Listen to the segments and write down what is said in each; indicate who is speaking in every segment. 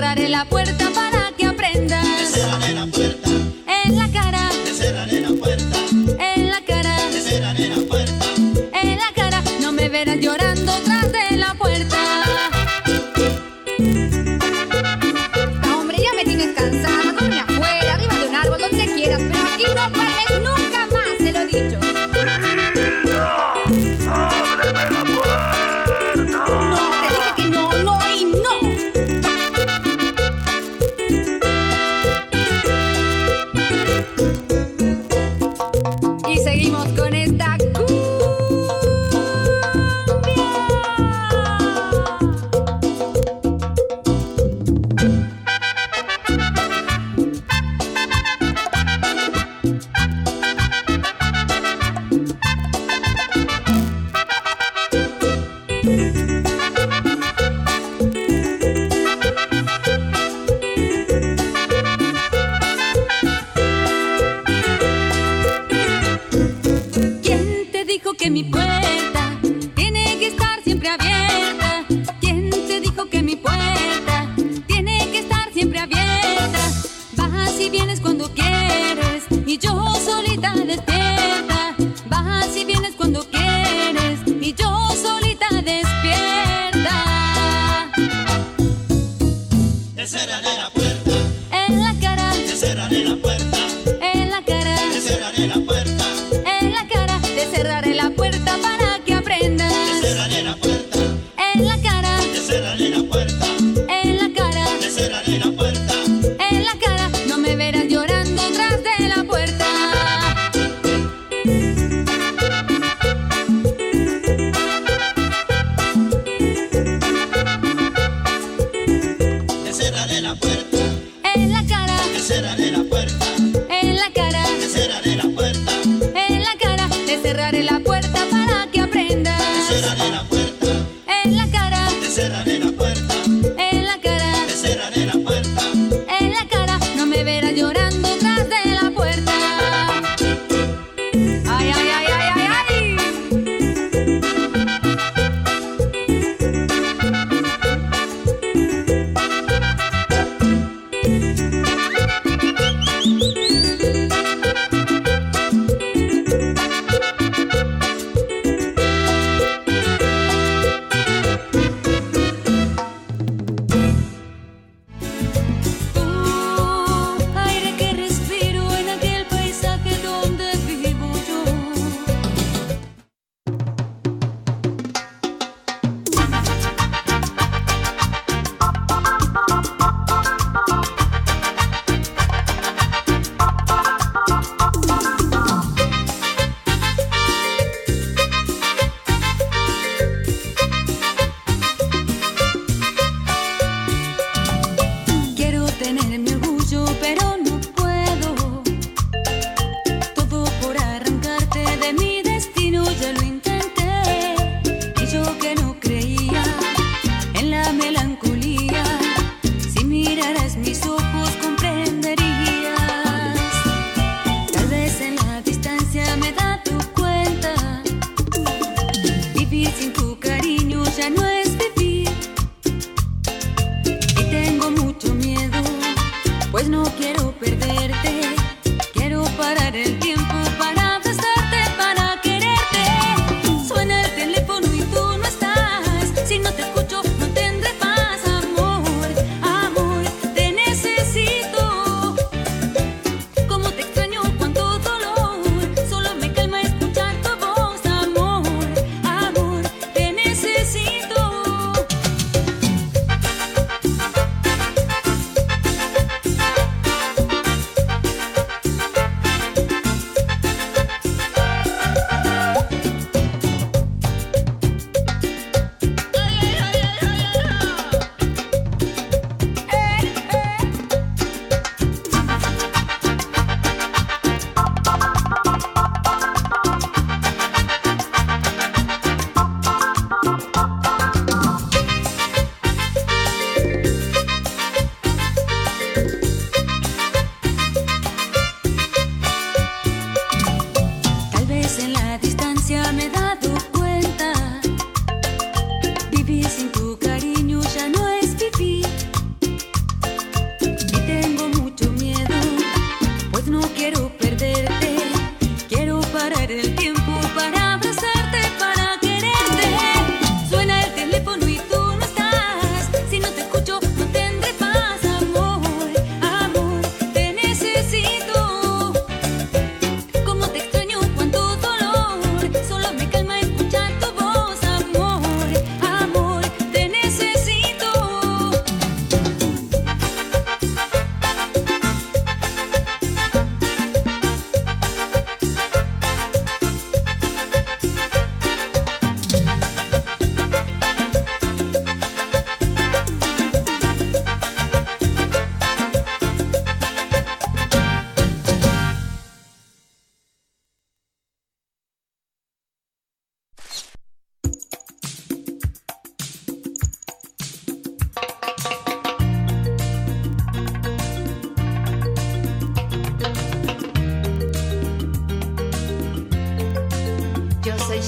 Speaker 1: cerraré la puerta para que aprendas.
Speaker 2: Te cerraré la puerta.
Speaker 1: En la cara.
Speaker 2: Te cerraré la puerta.
Speaker 1: En la cara.
Speaker 2: Te cerraré la puerta.
Speaker 1: En la cara. No me verás llorando tras de la puerta. Hombre, ya me tienes cansada. Duerme afuera, arriba de un árbol, donde quieras, pero aquí no vuelves nunca más, te lo he dicho.
Speaker 3: ¡Ábreme la puerta!
Speaker 1: No, te dije que no, no y no. Y seguimos con esta cumbia. ¿Quién te dijo que mi puerta tiene que estar siempre abierta? ¿Quién te dijo que mi puerta tiene que estar siempre abierta? Vas y vienes cuando quieres y yo solita despierta. Vas y vienes cuando quieres y yo solita despierta.
Speaker 2: Te cerraré la puerta.
Speaker 1: En la cara,
Speaker 2: Te cerraré la puerta.
Speaker 1: en la cara,
Speaker 2: Te cerraré la puerta.
Speaker 1: en la cara. Te cerraré la puerta para que aprendas.
Speaker 2: Te cerraré la puerta.
Speaker 1: En la cara,
Speaker 2: Te cerraré la puerta.
Speaker 1: en la cara.
Speaker 2: Te cerraré la puerta.
Speaker 1: En la cara, no me verás llorando tras de la puerta.
Speaker 2: Te cerraré la puerta.
Speaker 1: En la cara,
Speaker 2: Te cerraré la puerta.
Speaker 1: en la cara,
Speaker 2: Te cerraré la puerta.
Speaker 1: en la cara. Te cerraré la puerta para que aprendas.
Speaker 2: Te cerraré la puerta.
Speaker 1: En la cara,
Speaker 2: Te cerraré la puerta.
Speaker 1: en la cara,
Speaker 2: Te cerraré la puerta.
Speaker 1: en la cara. No me verás llorando tras de la puerta. Ay, ay, ay, ay, ay, ay. Aire que respiro en aquel paisaje donde vivo yo. Quiero tener mi orgullo, pero no puedo. Todo por arrancarte de mi destino, ya lo intenté. Y yo que no creía en la melancolía, si miraras mis ojos comprenderías. Tal vez en la distancia me he dado cuenta, vivir sin tu cariño ya no es vivir. Y tengo mucho miedo, pues no quiero perderte. Quiero parar el tiempo para abrazarte, para quererte. Suena el teléfono y tú no estás. Si no te escucho, no tendré paz. Amor, amor, te necesito. Cómo te extraño, cuánto dolor. Solo me calma escuchar tu voz. Amor, amor, te necesito.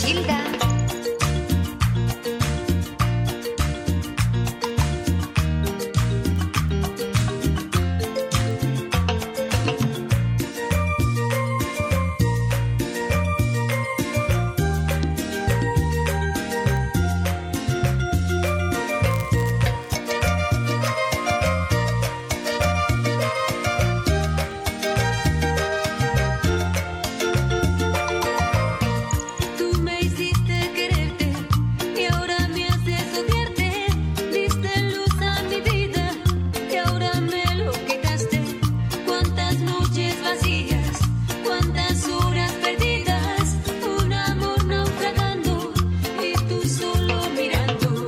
Speaker 1: Gilda. Tú me hiciste quererte y ahora me haces odiarte. Diste luz a mi vida y ahora me lo quitaste. Cuántas noches vacías, cuántas horas perdidas. Un amor naufragando y tú solo mirando.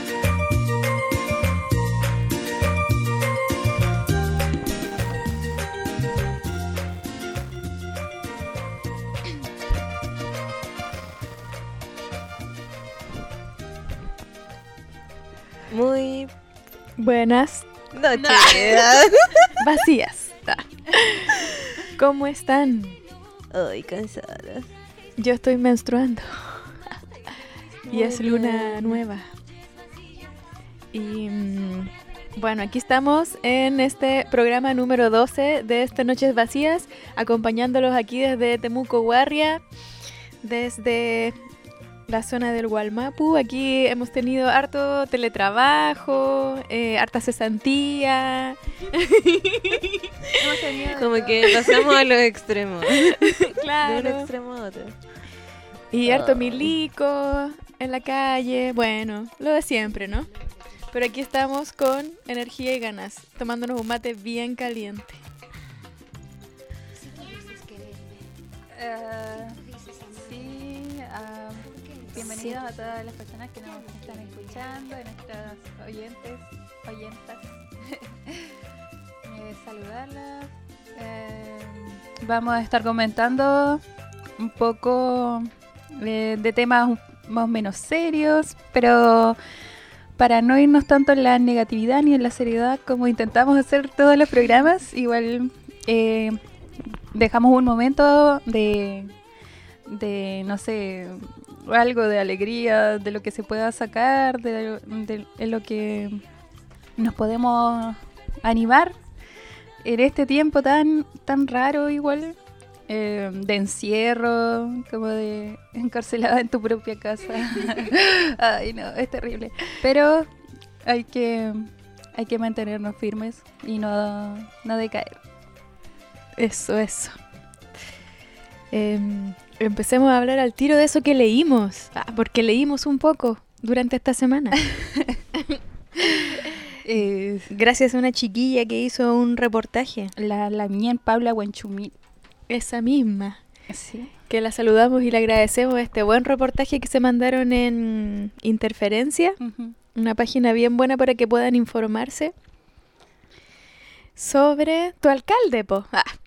Speaker 4: Muy
Speaker 5: Buenas,
Speaker 4: noches.
Speaker 5: vacías. ¿Cómo están?
Speaker 4: Ay, cansada.
Speaker 5: Yo estoy menstruando. Y
Speaker 4: Muy
Speaker 5: es luna
Speaker 4: bien.
Speaker 5: nueva. Y bueno, aquí estamos en este programa número 12 de estas Noches Vacías, acompañándolos aquí desde Temuco, Guarria, desde la zona del Gualmapu. Aquí hemos tenido harto teletrabajo, harta cesantía.
Speaker 4: Como que pasamos a los extremos. De un
Speaker 5: Claro.
Speaker 4: extremo a otro.
Speaker 5: Y harto milico en la calle. Bueno, lo de siempre, ¿no? Pero aquí estamos con energía y ganas, tomándonos un mate bien caliente.
Speaker 6: Bienvenidos a todas las personas que nos están escuchando, a nuestras oyentas. Saludarlas. Vamos a estar comentando un poco de temas más o menos serios, pero para no irnos tanto en la negatividad ni en la seriedad como intentamos hacer todos los programas, igual dejamos un momento de no sé, algo de alegría, de lo que se pueda sacar, de lo que nos podemos animar en este tiempo tan raro igual, de encierro, como de encarcelada en tu propia casa. Ay, no, es terrible. Pero hay que mantenernos firmes y no decaer.
Speaker 5: Eso. Empecemos a hablar al tiro de eso que leímos, porque leímos un poco durante esta semana. Gracias a una chiquilla que hizo un reportaje,
Speaker 6: La mía Paula Huanchumil.
Speaker 5: esa misma,
Speaker 6: Sí.
Speaker 5: que la saludamos y le agradecemos este buen reportaje que se mandaron en Interferencia, una página bien buena para que puedan informarse sobre tu alcalde, po.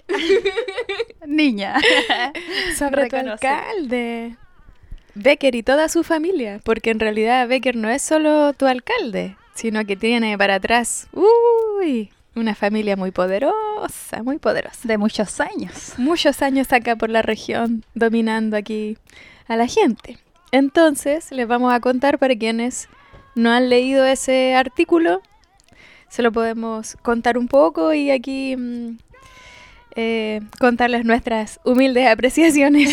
Speaker 6: Niña.
Speaker 5: Sobre tu
Speaker 6: Reconoce.
Speaker 5: alcalde. Becker y toda su familia, porque en realidad Becker no es solo tu alcalde, sino que tiene para atrás, una familia muy poderosa, muy poderosa.
Speaker 6: De muchos años.
Speaker 5: Muchos años acá por la región, dominando aquí a la gente. Entonces, les vamos a contar para quienes no han leído ese artículo, se lo podemos contar un poco y aquí contarles nuestras humildes apreciaciones.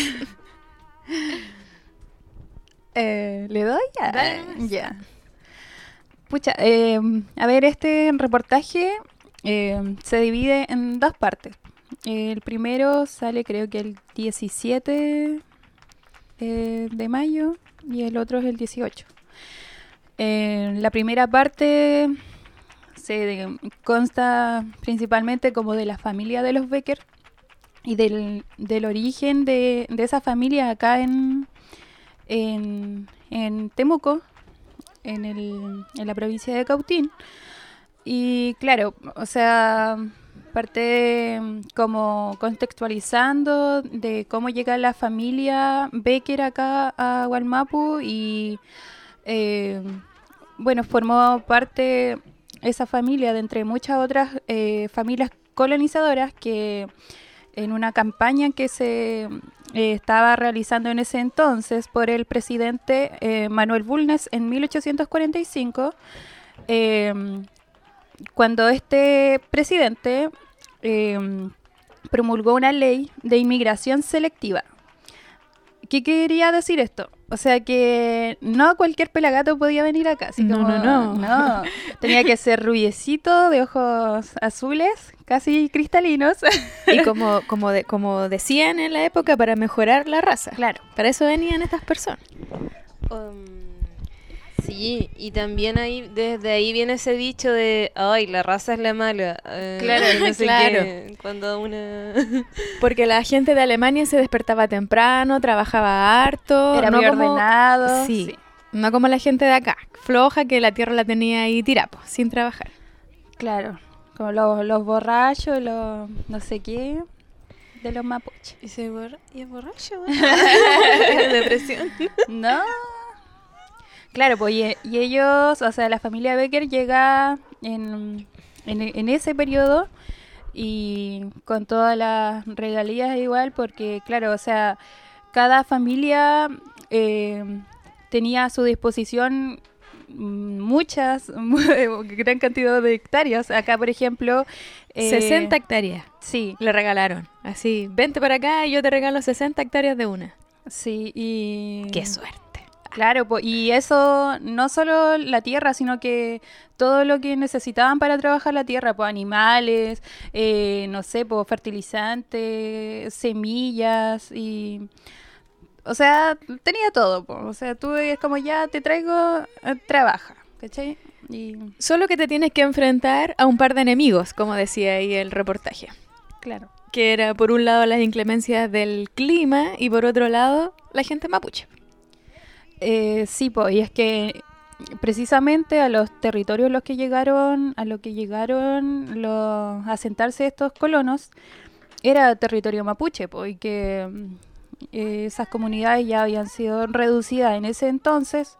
Speaker 6: ¿Le doy?
Speaker 5: Dale nomás.
Speaker 6: Ya. Pucha, a ver, este reportaje se divide en dos partes. El primero sale creo que el 17 de mayo y el otro es el 18. La primera parte consta principalmente como de la familia de los Becker y del origen de esa familia acá en Temuco, en la provincia de Cautín. Y claro, o sea, parte como contextualizando de cómo llega la familia Becker acá a Gualmapu y bueno, formó parte esa familia de entre muchas otras familias colonizadoras que en una campaña que se estaba realizando en ese entonces por el presidente Manuel Bulnes en 1845, cuando este presidente promulgó una ley de inmigración selectiva. ¿Qué quería decir esto? O sea que no cualquier pelagato podía venir acá. Así
Speaker 5: No,
Speaker 6: como,
Speaker 5: no.
Speaker 6: tenía que ser rubiecito, de ojos azules, casi cristalinos.
Speaker 5: Y como decían en la época, para mejorar la raza.
Speaker 6: Claro.
Speaker 5: Para eso venían estas personas.
Speaker 4: Sí, y también desde ahí viene ese dicho de, ay, la raza es la mala.
Speaker 6: Claro,
Speaker 4: no sé
Speaker 5: claro.
Speaker 4: qué, cuando una...
Speaker 5: Porque la gente de Alemania se despertaba temprano, trabajaba harto.
Speaker 6: Era
Speaker 5: no
Speaker 6: muy
Speaker 5: como-
Speaker 6: ordenado.
Speaker 5: Sí, no como la gente de acá, floja, que la tierra la tenía ahí tirapo, sin trabajar.
Speaker 6: Claro. Como los borrachos, los no sé qué, de los mapuches.
Speaker 4: Y se y es borracho. Depresión.
Speaker 6: No. Claro, pues y ellos, o sea, la familia Becker llega en ese periodo y con todas las regalías igual, porque claro, o sea, cada familia tenía a su disposición gran cantidad de hectáreas. Acá, por ejemplo...
Speaker 5: 60 hectáreas
Speaker 6: Sí,
Speaker 5: le regalaron. Así, vente para acá y yo te regalo 60 hectáreas de una.
Speaker 6: sí, y...
Speaker 5: ¡Qué suerte!
Speaker 6: Claro, y eso no solo la tierra, sino que todo lo que necesitaban para trabajar la tierra, pues animales, no sé, pues fertilizantes, semillas y... O sea, tenía todo, pues. O sea, tú es como ya te traigo, trabaja, ¿cachai? Y
Speaker 5: Solo que te tienes que enfrentar a un par de enemigos, como decía ahí el reportaje.
Speaker 6: claro.
Speaker 5: Que era por un lado las inclemencias del clima y por otro lado la gente mapuche.
Speaker 6: Sí, pues, y es que precisamente a los territorios a lo que llegaron a asentarse estos colonos, era territorio mapuche, pues, y que esas comunidades ya habían sido reducidas en ese entonces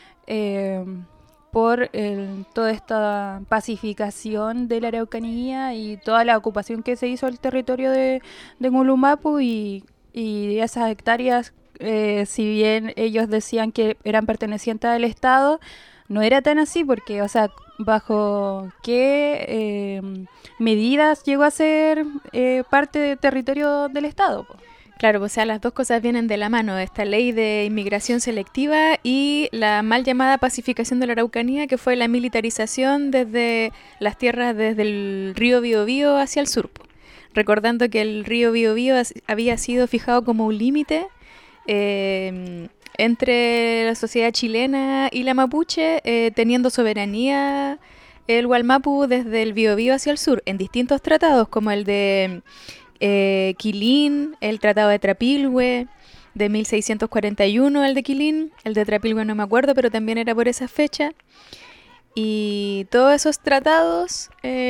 Speaker 6: por toda esta pacificación de la Araucanía y toda la ocupación que se hizo del territorio de Ngulumapu y esas hectáreas. Si bien ellos decían que eran pertenecientes al Estado, no era tan así porque, o sea, bajo qué medidas llegó a ser parte del territorio del Estado. Po.
Speaker 5: Claro, o sea, las dos cosas vienen de la mano, esta ley de inmigración selectiva y la mal llamada pacificación de la Araucanía, que fue la militarización desde las tierras desde el río Biobío hacia el sur. Po. Recordando que el río Biobío había sido fijado como un límite entre la sociedad chilena y la mapuche, teniendo soberanía el Gualmapu desde el Biobío hacia el sur, en distintos tratados, como el de Quilín, el Tratado de Trapilhue, de 1641, el de Quilín, el de Trapilhue no me acuerdo, pero también era por esa fecha. Y todos esos tratados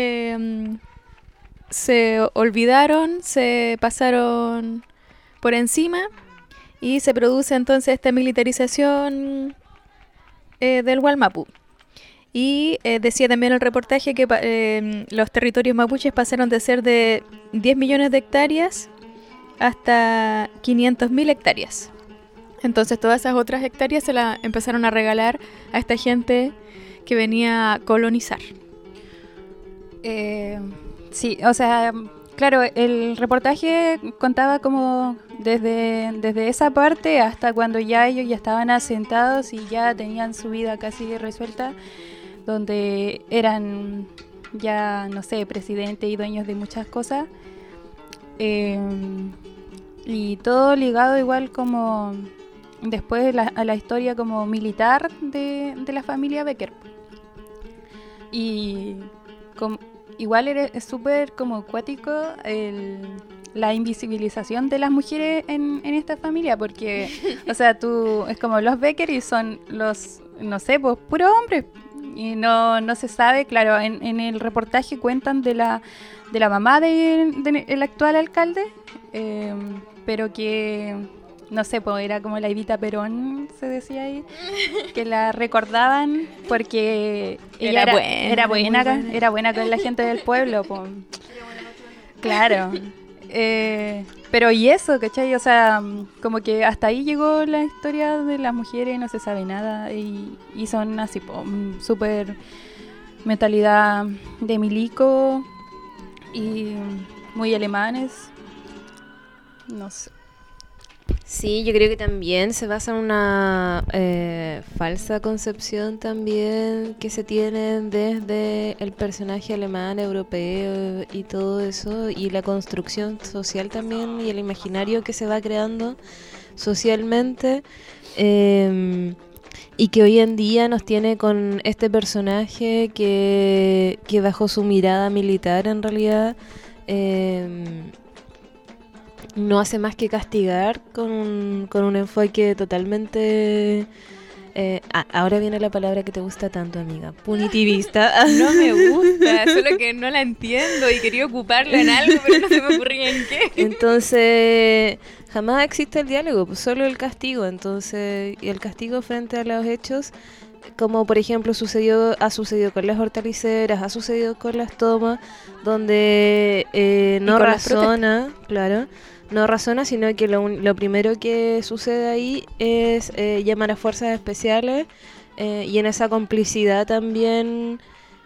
Speaker 5: se olvidaron, se pasaron por encima. Y se produce entonces esta militarización del Gualmapu. Y decía también el reportaje que los territorios mapuches pasaron de ser de 10 millones de hectáreas hasta 500.000 hectáreas. Entonces todas esas otras hectáreas se las empezaron a regalar a esta gente que venía a colonizar.
Speaker 6: Sí, o sea... Claro, el reportaje contaba como desde esa parte hasta cuando ya ellos ya estaban asentados y ya tenían su vida casi resuelta, donde eran ya, no sé, presidentes y dueños de muchas cosas. Y todo ligado igual como después a la historia como militar de la familia Becker. Y igual es súper como acuático la invisibilización de las mujeres en esta familia, porque, o sea, es como los Becker y son los, no sé, pues puros hombres. Y no se sabe, claro, en el reportaje cuentan de la mamá del actual alcalde, pero que... No sé, pues era como la Evita Perón, se decía ahí, que la recordaban porque ella era buena con la gente del pueblo, pues. Claro. Pero y eso, ¿cachai? O sea, como que hasta ahí llegó la historia de las mujeres, no se sabe nada. Y son así, súper mentalidad de milico y muy alemanes. No sé.
Speaker 4: Sí, yo creo que también se basa en una falsa concepción también que se tiene desde el personaje alemán, europeo y todo eso, y la construcción social también y el imaginario que se va creando socialmente, y que hoy en día nos tiene con este personaje que bajo su mirada militar en realidad no hace más que castigar con un enfoque totalmente... ahora viene la palabra que te gusta tanto, amiga. Punitivista.
Speaker 5: No me gusta, solo que no la entiendo y quería ocuparla en algo, pero no se me ocurría en qué.
Speaker 4: Entonces, jamás existe el diálogo, pues solo el castigo. Entonces, y el castigo frente a los hechos, como por ejemplo ha sucedido con las hortaliceras, ha sucedido con las tomas, donde no
Speaker 5: con las
Speaker 4: razona, claro, no razona, sino que lo primero que sucede ahí es llamar a fuerzas especiales, y en esa complicidad también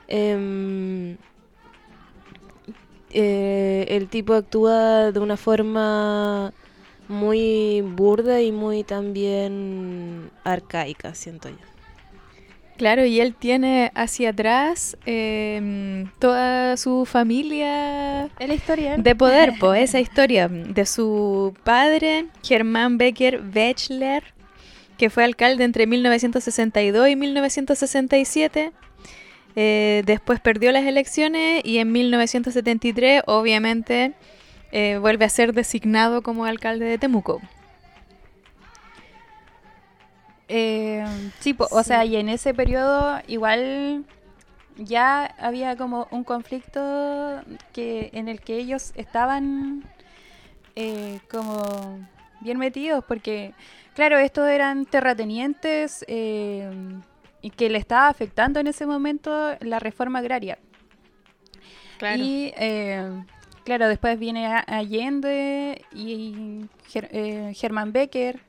Speaker 4: el tipo actúa de una forma muy burda y muy también arcaica, siento yo.
Speaker 5: Claro, y él tiene hacia atrás toda su familia
Speaker 6: Es la historia.
Speaker 5: de poder, pues esa historia de su padre, Hermann Becker Wechsler, que fue alcalde entre 1962 y 1967. Después perdió las elecciones y en 1973 obviamente vuelve a ser designado como alcalde de Temuco.
Speaker 6: Sí, o sea, y en ese periodo igual ya había como un conflicto en el que ellos estaban como bien metidos, porque claro, estos eran terratenientes y que le estaba afectando en ese momento la reforma agraria.
Speaker 5: Claro.
Speaker 6: Y claro, después viene Allende y Hermann Becker,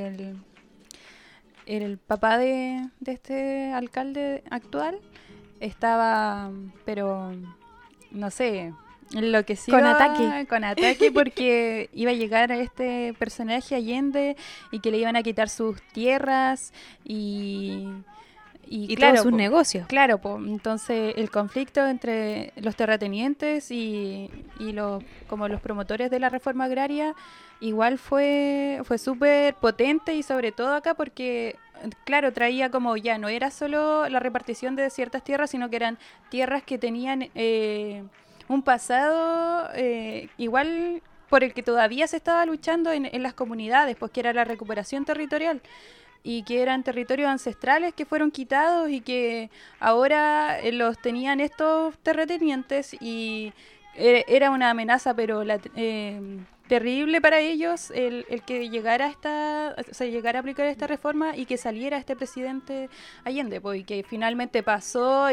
Speaker 6: el papá de este alcalde actual, estaba, pero no sé, enloquecido. Con ataque porque iba a llegar a este personaje Allende y que le iban a quitar sus tierras y claro,
Speaker 5: todos sus negocios.
Speaker 6: Claro, entonces el conflicto entre los terratenientes y como los promotores de la reforma agraria igual fue súper potente, y sobre todo acá porque, claro, traía como ya no era solo la repartición de ciertas tierras, sino que eran tierras que tenían un pasado igual por el que todavía se estaba luchando en las comunidades, pues que era la recuperación territorial, y que eran territorios ancestrales que fueron quitados y que ahora los tenían estos terratenientes, y era una amenaza, pero terrible para ellos el que llegara llegara a aplicar esta reforma y que saliera este presidente Allende, pues, y que finalmente pasó,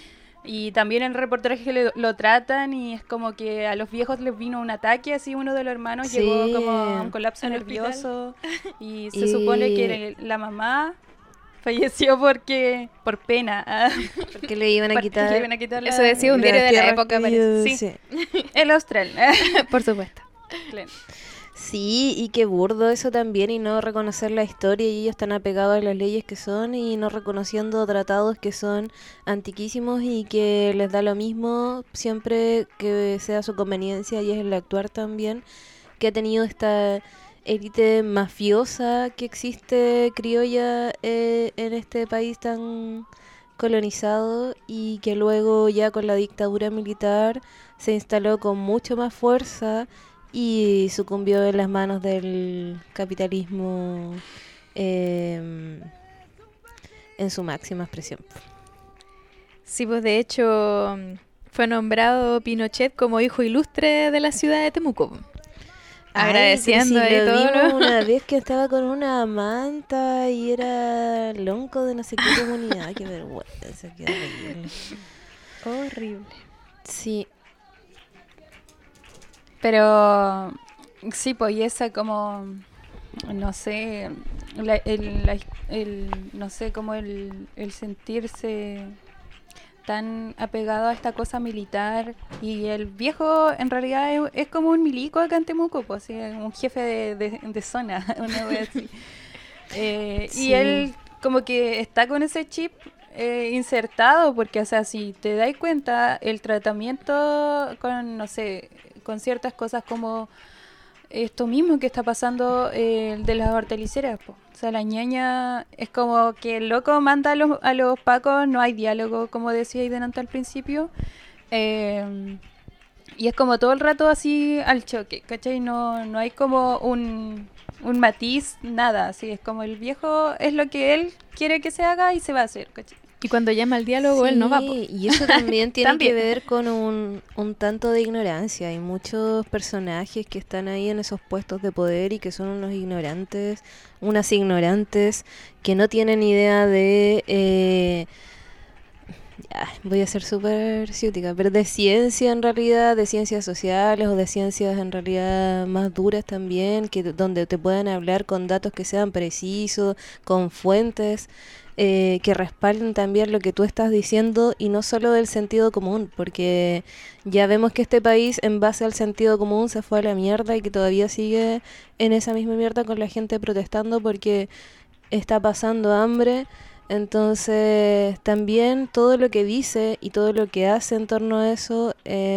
Speaker 6: y también en el reportaje lo tratan, y es como que a los viejos les vino un ataque, así uno de los hermanos
Speaker 4: Sí.
Speaker 6: llegó como a un colapso
Speaker 5: Al
Speaker 6: nervioso y se supone que la mamá falleció por pena.
Speaker 4: Porque le iban a
Speaker 6: Porque
Speaker 4: quitar...
Speaker 6: le iban a quitar
Speaker 5: Eso decía un diario de la
Speaker 4: tierras
Speaker 5: época,
Speaker 4: que
Speaker 5: parece.
Speaker 4: ellos-
Speaker 6: Sí. El Austral.
Speaker 5: Por supuesto.
Speaker 6: Claro.
Speaker 4: Sí, y qué burdo eso también, y no reconocer la historia, y ellos están apegados a las leyes que son y no reconociendo tratados que son antiquísimos y que les da lo mismo siempre que sea su conveniencia, y es el actuar también, que ha tenido esta élite mafiosa que existe criolla en este país tan colonizado, y que luego ya con la dictadura militar se instaló con mucho más fuerza y sucumbió en las manos del capitalismo en su máxima expresión.
Speaker 5: Sí, pues de hecho fue nombrado Pinochet como hijo ilustre de la ciudad de Temuco. Agradeciendo
Speaker 4: Ay,
Speaker 5: ahí
Speaker 4: pero si lo
Speaker 5: todo
Speaker 4: vimos
Speaker 5: lo...
Speaker 4: una vez que estaba con una manta y era lonco de no sé qué comunidad. Qué vergüenza, qué horrible.
Speaker 5: Horrible.
Speaker 4: Sí,
Speaker 6: Pero Sí, pues y esa como, no sé, no sé, como el sentirse tan apegado a esta cosa militar. Y el viejo en realidad es como un milico acá en Temuco, pues, sí, un jefe de zona, una vez así. Y
Speaker 4: Sí.
Speaker 6: él como que está con ese chip insertado, porque, o sea, si te das cuenta, el tratamiento con, no sé, con ciertas cosas como esto mismo que está pasando de las hortaliceras, po. O sea, la ñaña es como que el loco manda a los pacos, no hay diálogo, como decía ahí delante al principio. Y es como todo el rato así al choque, ¿cachai? No hay como un matiz, nada. Así es como el viejo es lo que él quiere que se haga y se va a hacer, ¿cachai?
Speaker 5: Y cuando llama al diálogo, él no va. Po.
Speaker 4: Sí, y eso también tiene
Speaker 6: También.
Speaker 4: que ver con un tanto de ignorancia. Hay muchos personajes que están ahí en esos puestos de poder y que son unos ignorantes, unas ignorantes que no tienen idea de... voy a ser súper ciútica, pero de ciencia en realidad, de ciencias sociales o de ciencias en realidad más duras también, donde te puedan hablar con datos que sean precisos, con fuentes que respalden también lo que tú estás diciendo y no solo del sentido común, porque ya vemos que este país en base al sentido común se fue a la mierda y que todavía sigue en esa misma mierda con la gente protestando porque está pasando hambre. Entonces también todo lo que dice y todo lo que hace en torno a eso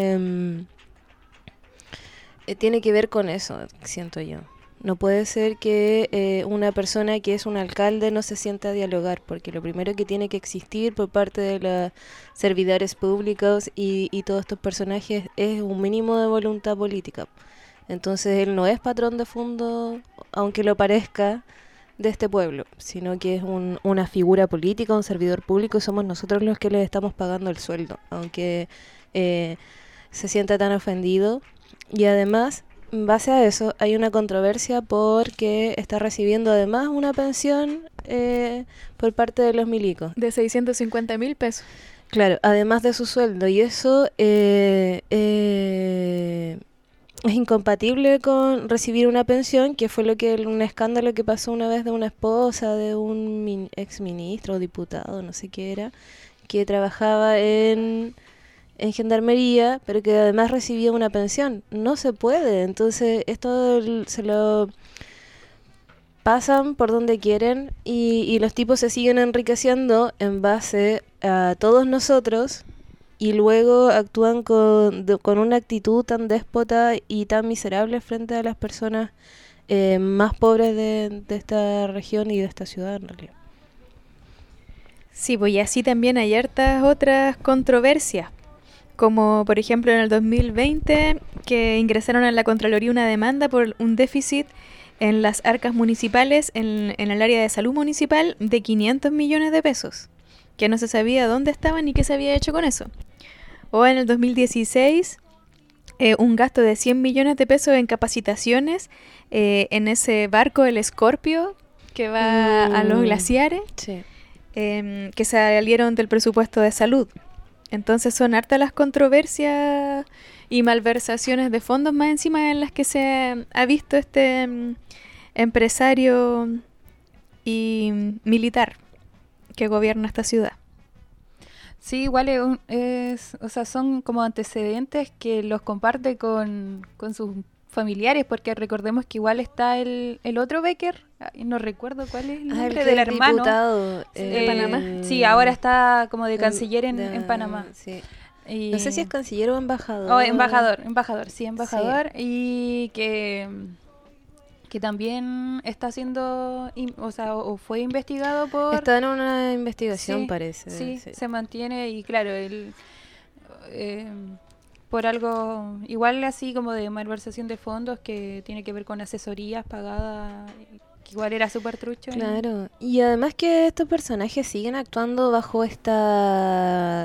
Speaker 4: tiene que ver con eso, siento yo. No puede ser que una persona que es un alcalde no se sienta a dialogar, porque lo primero que tiene que existir por parte de los servidores públicos y todos estos personajes es un mínimo de voluntad política. Entonces él no es patrón de fondo, aunque lo parezca, de este pueblo, sino que es una figura política, un servidor público, y somos nosotros los que le estamos pagando el sueldo, aunque se sienta tan ofendido. Y además, en base a eso, hay una controversia porque está recibiendo además una pensión por parte de los milicos.
Speaker 5: De 650.000 pesos.
Speaker 4: Claro, además de su sueldo, y eso es incompatible con recibir una pensión, que fue un escándalo que pasó una vez de una esposa de un ex ministro o diputado, no sé qué era, que trabajaba en gendarmería, pero que además recibía una pensión. No se puede, entonces esto se lo pasan por donde quieren y los tipos se siguen enriqueciendo en base a todos nosotros. Y luego actúan con una actitud tan déspota y tan miserable frente a las personas más pobres de esta región y de esta ciudad, en realidad.
Speaker 5: Sí, pues y así también hay hartas otras controversias, como por ejemplo en el 2020 que ingresaron a la Contraloría una demanda por un déficit en las arcas municipales, en el área de salud municipal, de 500 millones de pesos, que no se sabía dónde estaban ni qué se había hecho con eso. O en el 2016, un gasto de 100 millones de pesos en capacitaciones en ese barco, el Scorpio, que va a los glaciares,
Speaker 4: Sí.
Speaker 5: que salieron del presupuesto de salud. Entonces son hartas las controversias y malversaciones de fondos más encima en las que se ha visto este empresario y militar que gobierna esta ciudad.
Speaker 6: Sí, igual o sea, son como antecedentes que los comparte con sus familiares, porque recordemos que igual está el otro Becker, no recuerdo cuál es el nombre del hermano.
Speaker 4: Diputado,
Speaker 5: ¿De Panamá?
Speaker 6: Sí, ahora está como de canciller en Panamá.
Speaker 4: Sí.
Speaker 6: Y-
Speaker 4: No sé si es canciller o embajador.
Speaker 6: Oh, embajador, sí, embajador. Y que también está haciendo, o sea, o fue investigado por...
Speaker 4: Está en una investigación,
Speaker 6: Sí,
Speaker 4: parece.
Speaker 6: Sí, se mantiene y claro, él por algo igual así como de malversación de fondos que tiene que ver con asesorías pagadas, que igual era súper trucho.
Speaker 4: Claro, y además que estos personajes siguen actuando bajo esta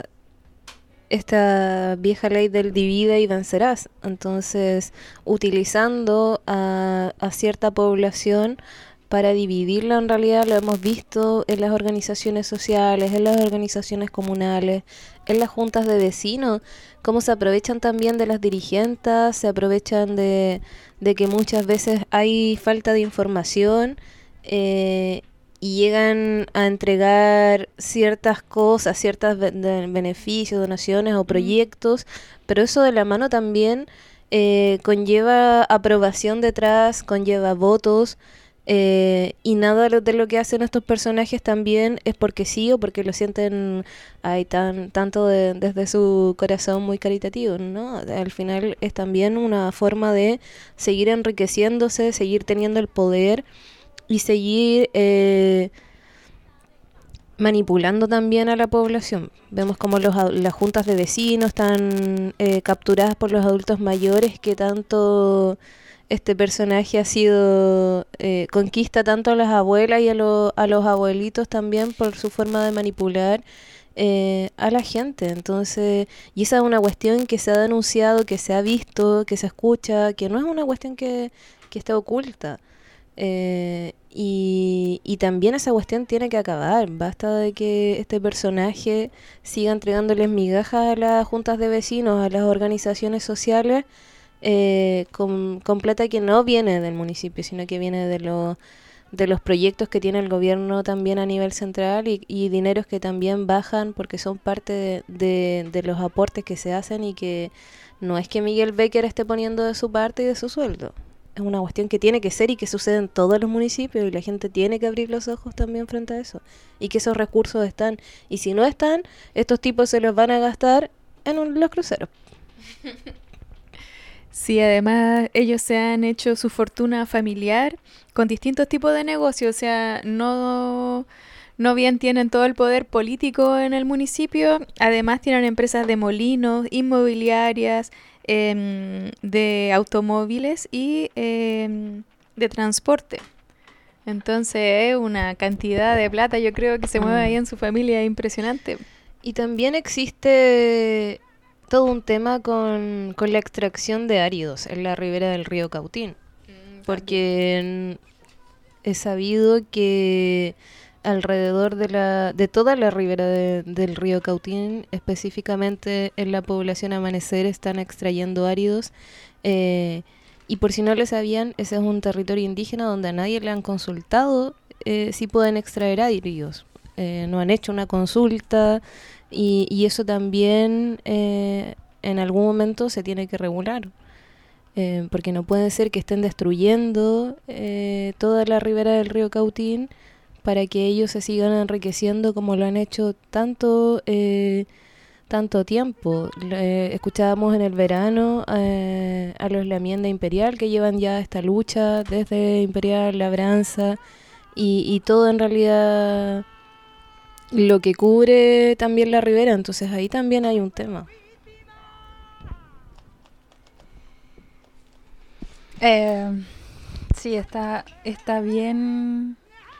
Speaker 4: vieja ley del divide y vencerás. Entonces, utilizando a cierta población para dividirlo. En realidad lo hemos visto en las organizaciones sociales, en las organizaciones comunales, en las juntas de vecinos, cómo se aprovechan también de las dirigentes, se aprovechan de que muchas veces hay falta de información, y llegan a entregar ciertas cosas, ciertos beneficios, donaciones o proyectos, pero eso de la mano también conlleva aprobación detrás, conlleva votos, y nada de lo que hacen estos personajes también es porque sí o porque lo sienten tanto desde su corazón muy caritativo, ¿no? Al final es también una forma de seguir enriqueciéndose, seguir teniendo el poder y seguir manipulando también a la población. Vemos como las juntas de vecinos están capturadas por los adultos mayores, que tanto este personaje ha sido conquista tanto a las abuelas y a los abuelitos también por su forma de manipular a la gente. Entonces, y esa es una cuestión que se ha denunciado, que se ha visto, que se escucha, que no es una cuestión que esté oculta. Y también esa cuestión tiene que acabar. Basta de que este personaje siga entregándoles migajas a las juntas de vecinos, a las organizaciones sociales, con plata que no viene del municipio, sino que viene de los proyectos que tiene el gobierno también a nivel central, y dineros que también bajan porque son parte de los aportes que se hacen, y que no es que Miguel Becker esté poniendo de su parte y de su sueldo. Es una cuestión que tiene que ser y que sucede en todos los municipios, y la gente tiene que abrir los ojos también frente a eso, y que esos recursos están, y si no están, estos tipos se los van a gastar en los cruceros.
Speaker 5: Sí, además ellos se han hecho su fortuna familiar con distintos tipos de negocios, o sea, no bien tienen todo el poder político en el municipio, además tienen empresas de molinos, inmobiliarias, de automóviles y de transporte. Entonces es una cantidad de plata, yo creo, que se mueve ahí en su familia impresionante.
Speaker 4: Y también existe todo un tema con la extracción de áridos en la ribera del río Cautín, porque es sabido que alrededor de toda la ribera del río Cautín, específicamente en la población Amanecer, están extrayendo áridos, y por si no lo sabían, ese es un territorio indígena donde a nadie le han consultado si pueden extraer áridos. No han hecho una consulta, y eso también en algún momento se tiene que regular, porque no puede ser que estén destruyendo toda la ribera del río Cautín para que ellos se sigan enriqueciendo como lo han hecho tanto tiempo. Escuchábamos en el verano a los Lamienda Imperial, que llevan ya esta lucha desde Imperial, Labranza, y todo en realidad lo que cubre también la ribera. Entonces ahí también hay un tema.
Speaker 6: Sí, está bien.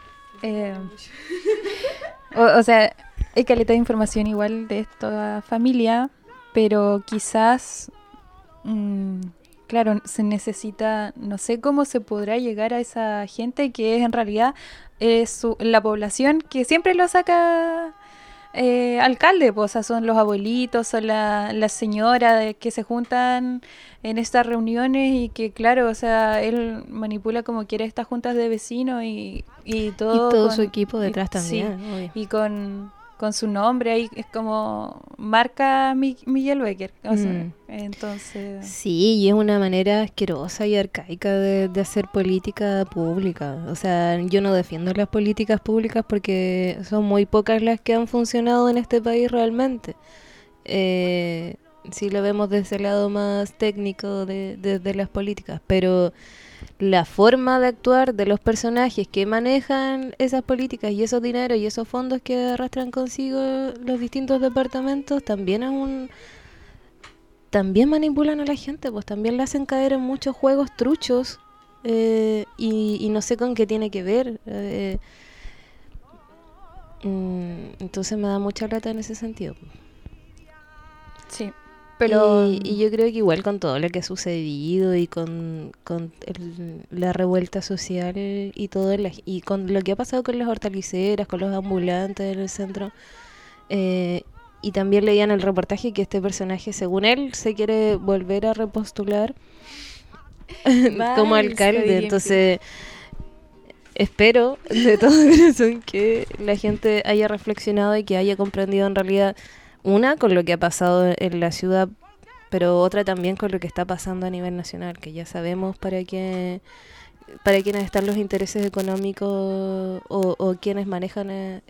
Speaker 6: O sea, hay caleta de información igual de esta familia, pero quizás, claro, se necesita, no sé cómo se podrá llegar a esa gente que es en realidad la población que siempre lo saca alcalde, pues, o sea, son los abuelitos, son las señoras que se juntan en estas reuniones, y que claro, o sea, él manipula como quiere estas juntas de vecinos y todo.
Speaker 4: Y todo su equipo detrás también.
Speaker 6: Sí,
Speaker 4: obvio.
Speaker 6: y con su nombre ahí es como marca Miguel Becker, o sea, entonces...
Speaker 4: Sí, y es una manera asquerosa y arcaica de hacer política pública. O sea, yo no defiendo las políticas públicas porque son muy pocas las que han funcionado en este país realmente. Sí lo vemos desde el lado más técnico de las políticas, pero la forma de actuar de los personajes que manejan esas políticas y esos dineros y esos fondos que arrastran consigo los distintos departamentos también también manipulan a la gente, pues también la hacen caer en muchos juegos truchos, y no sé con qué tiene que ver. Entonces me da mucha lata en ese sentido.
Speaker 6: Sí. Pero
Speaker 4: Y yo creo que igual con todo lo que ha sucedido y con la revuelta social y todo, y con lo que ha pasado con las hortaliceras, con los ambulantes en el centro, y también leían el reportaje que este personaje, según él, se quiere volver a repostular como alcalde. Entonces, espero de todo corazón que la gente haya reflexionado y que haya comprendido en realidad, una, con lo que ha pasado en la ciudad, pero otra también con lo que está pasando a nivel nacional, que ya sabemos para quiénes están los intereses económicos o quienes manejan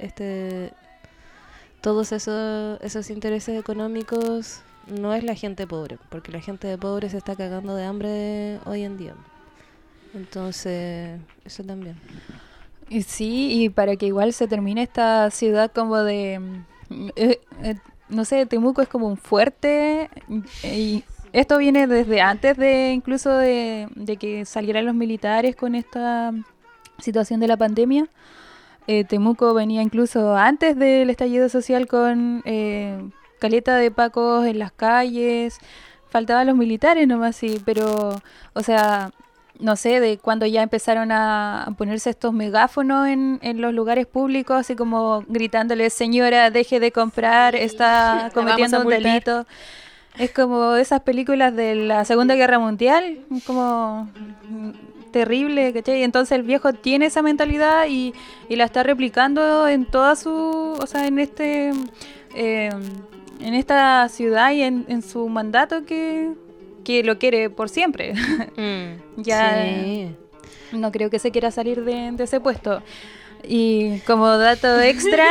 Speaker 4: todos esos intereses económicos. No es la gente pobre, porque la gente pobre se está cagando de hambre hoy en día. Entonces, eso también.
Speaker 6: y sí, y para que igual se termine esta ciudad como de... no sé, Temuco es como un fuerte, y esto viene desde antes de incluso de que salieran los militares con esta situación de la pandemia. Temuco venía incluso antes del estallido social con caleta de pacos en las calles, faltaban los militares nomás, sí, pero, o sea, no sé, de cuando ya empezaron a ponerse estos megáfonos en los lugares públicos, así como gritándole, señora, deje de comprar, está cometiendo un delito. Es como esas películas de la Segunda Guerra Mundial, como terrible, ¿cachai? Entonces el viejo tiene esa mentalidad y la está replicando en toda su, o sea, en esta ciudad y en su mandato que lo quiere por siempre. Ya
Speaker 4: Sí.
Speaker 6: no creo que se quiera salir de ese puesto. Y como dato extra,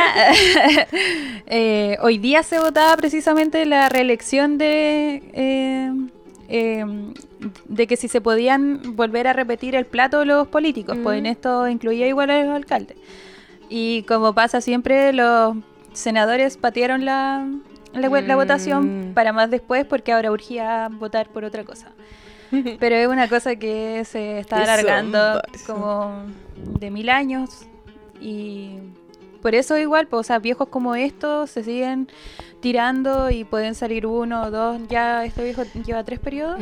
Speaker 6: hoy día se votaba precisamente la reelección de que si se podían volver a repetir el plato los políticos, pues en esto incluía igual a los alcaldes. Y como pasa siempre, los senadores patearon la votación para más después, porque ahora urgía votar por otra cosa. Pero es una cosa que se está alargando como de 1000 años. Y por eso igual, pues, o sea, viejos como estos se siguen tirando y pueden salir 1 o 2. Ya este viejo lleva 3 periodos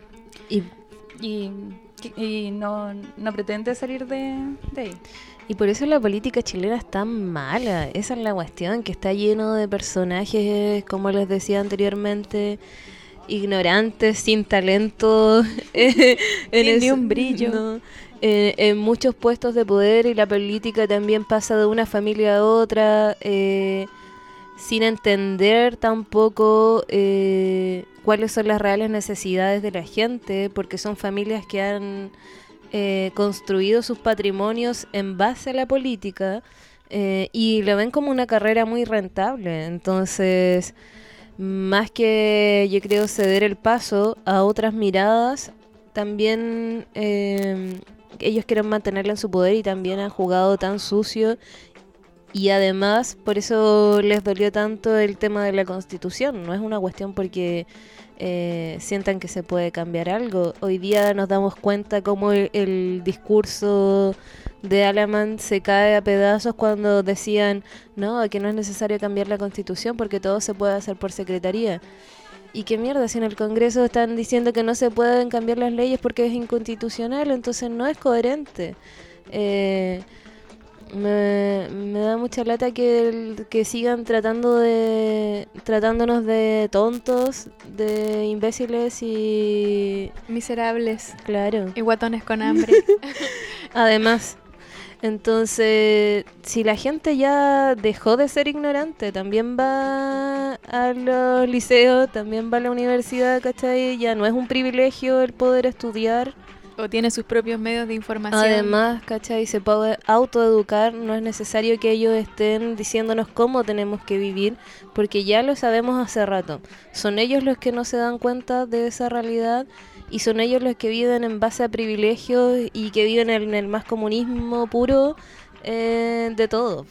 Speaker 6: y no pretende salir de ahí.
Speaker 4: Y por eso la política chilena es tan mala. Esa es la cuestión, que está lleno de personajes, como les decía anteriormente, ignorantes, sin talento,
Speaker 5: Sin ni un brillo.
Speaker 4: no, en muchos puestos de poder, y la política también pasa de una familia a otra, sin entender tampoco cuáles son las reales necesidades de la gente, porque son familias que han construido sus patrimonios en base a la política, y lo ven como una carrera muy rentable. Entonces, más que, yo creo, ceder el paso a otras miradas, también ellos quieren mantenerla en su poder, y también han jugado tan sucio, y además por eso les dolió tanto el tema de la Constitución. No es una cuestión porque sientan que se puede cambiar algo. Hoy día nos damos cuenta cómo el discurso de Alamán se cae a pedazos cuando decían, no, que no es necesario cambiar la Constitución porque todo se puede hacer por secretaría. ¿Y qué mierda? Si en el Congreso están diciendo que no se pueden cambiar las leyes porque es inconstitucional, entonces no es coherente. Me da mucha lata que sigan tratándonos de tontos, de imbéciles y...
Speaker 5: Miserables
Speaker 4: Claro.
Speaker 5: y guatones con hambre.
Speaker 4: Además, entonces, si la gente ya dejó de ser ignorante, también va a los liceos, también va a la universidad, ¿cachai? Ya no es un privilegio el poder estudiar.
Speaker 5: O tiene sus propios medios de información.
Speaker 4: Además, ¿cachai? Se puede autoeducar, no es necesario que ellos estén diciéndonos cómo tenemos que vivir, porque ya lo sabemos hace rato. Son ellos los que no se dan cuenta de esa realidad, y son ellos los que viven en base a privilegios y que viven en el más comunismo puro de todo.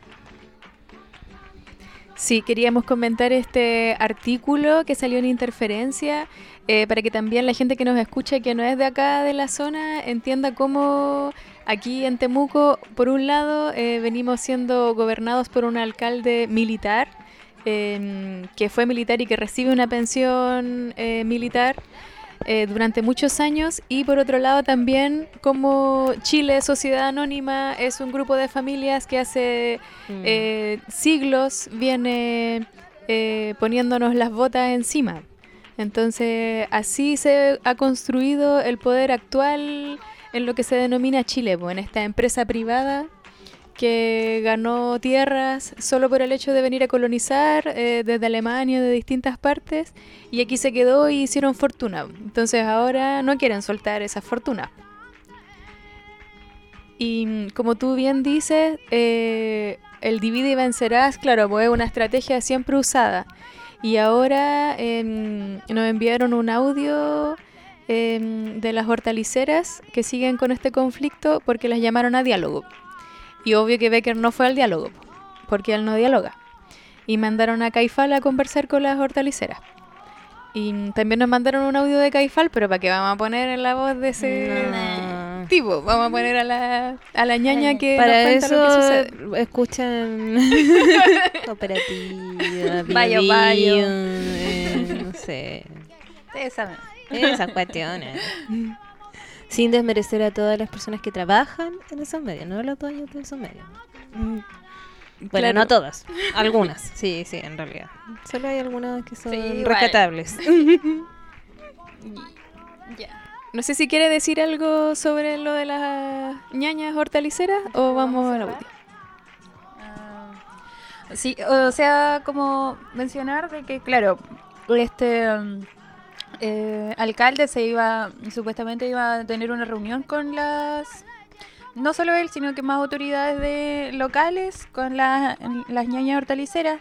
Speaker 5: Sí, queríamos comentar este artículo que salió en Interferencia, para que también la gente que nos escucha, que no es de acá de la zona, entienda cómo aquí en Temuco, por un lado, venimos siendo gobernados por un alcalde militar, que fue militar y que recibe una pensión militar durante muchos años, y por otro lado también como Chile Sociedad Anónima es un grupo de familias que hace siglos viene poniéndonos las botas encima. Entonces así se ha construido el poder actual en lo que se denomina Chile, en esta empresa privada que ganó tierras solo por el hecho de venir a colonizar desde Alemania, de distintas partes, y aquí se quedó y hicieron fortuna. Entonces ahora no quieren soltar esa fortuna. Y como tú bien dices, el divide y vencerás, claro, pues es una estrategia siempre usada. Y ahora nos enviaron un audio de las hortaliceras que siguen con este conflicto porque las llamaron a diálogo. Y obvio que Becker no fue al diálogo, porque él no dialoga. Y mandaron a Caifal a conversar con las hortaliceras. Y también nos mandaron un audio de Caifal, pero ¿para qué vamos a poner en la voz de ese tipo? Vamos a poner a la ñaña que
Speaker 4: Para
Speaker 5: nos cuenta
Speaker 4: eso
Speaker 5: lo que sucede.
Speaker 4: escuchan Cooperativa,
Speaker 6: Bayo,
Speaker 4: Bio,
Speaker 6: Bayo.
Speaker 4: no sé,
Speaker 6: Ustedes saben.
Speaker 4: esas cuestiones. Sin desmerecer a todas las personas que trabajan en esos medios, no a los dueños de esos medios. Bueno,
Speaker 5: Claro.
Speaker 4: no todas, algunas, sí, en realidad. Solo hay algunas que son
Speaker 6: Sí, igual.
Speaker 4: rescatables.
Speaker 5: No sé si quiere decir algo sobre lo de las ñañas hortaliceras o vamos a la audio.
Speaker 6: Sí, o sea, como mencionar de que, claro, este alcalde supuestamente iba a tener una reunión con no solo él, sino que más autoridades locales, con las ñañas hortaliceras.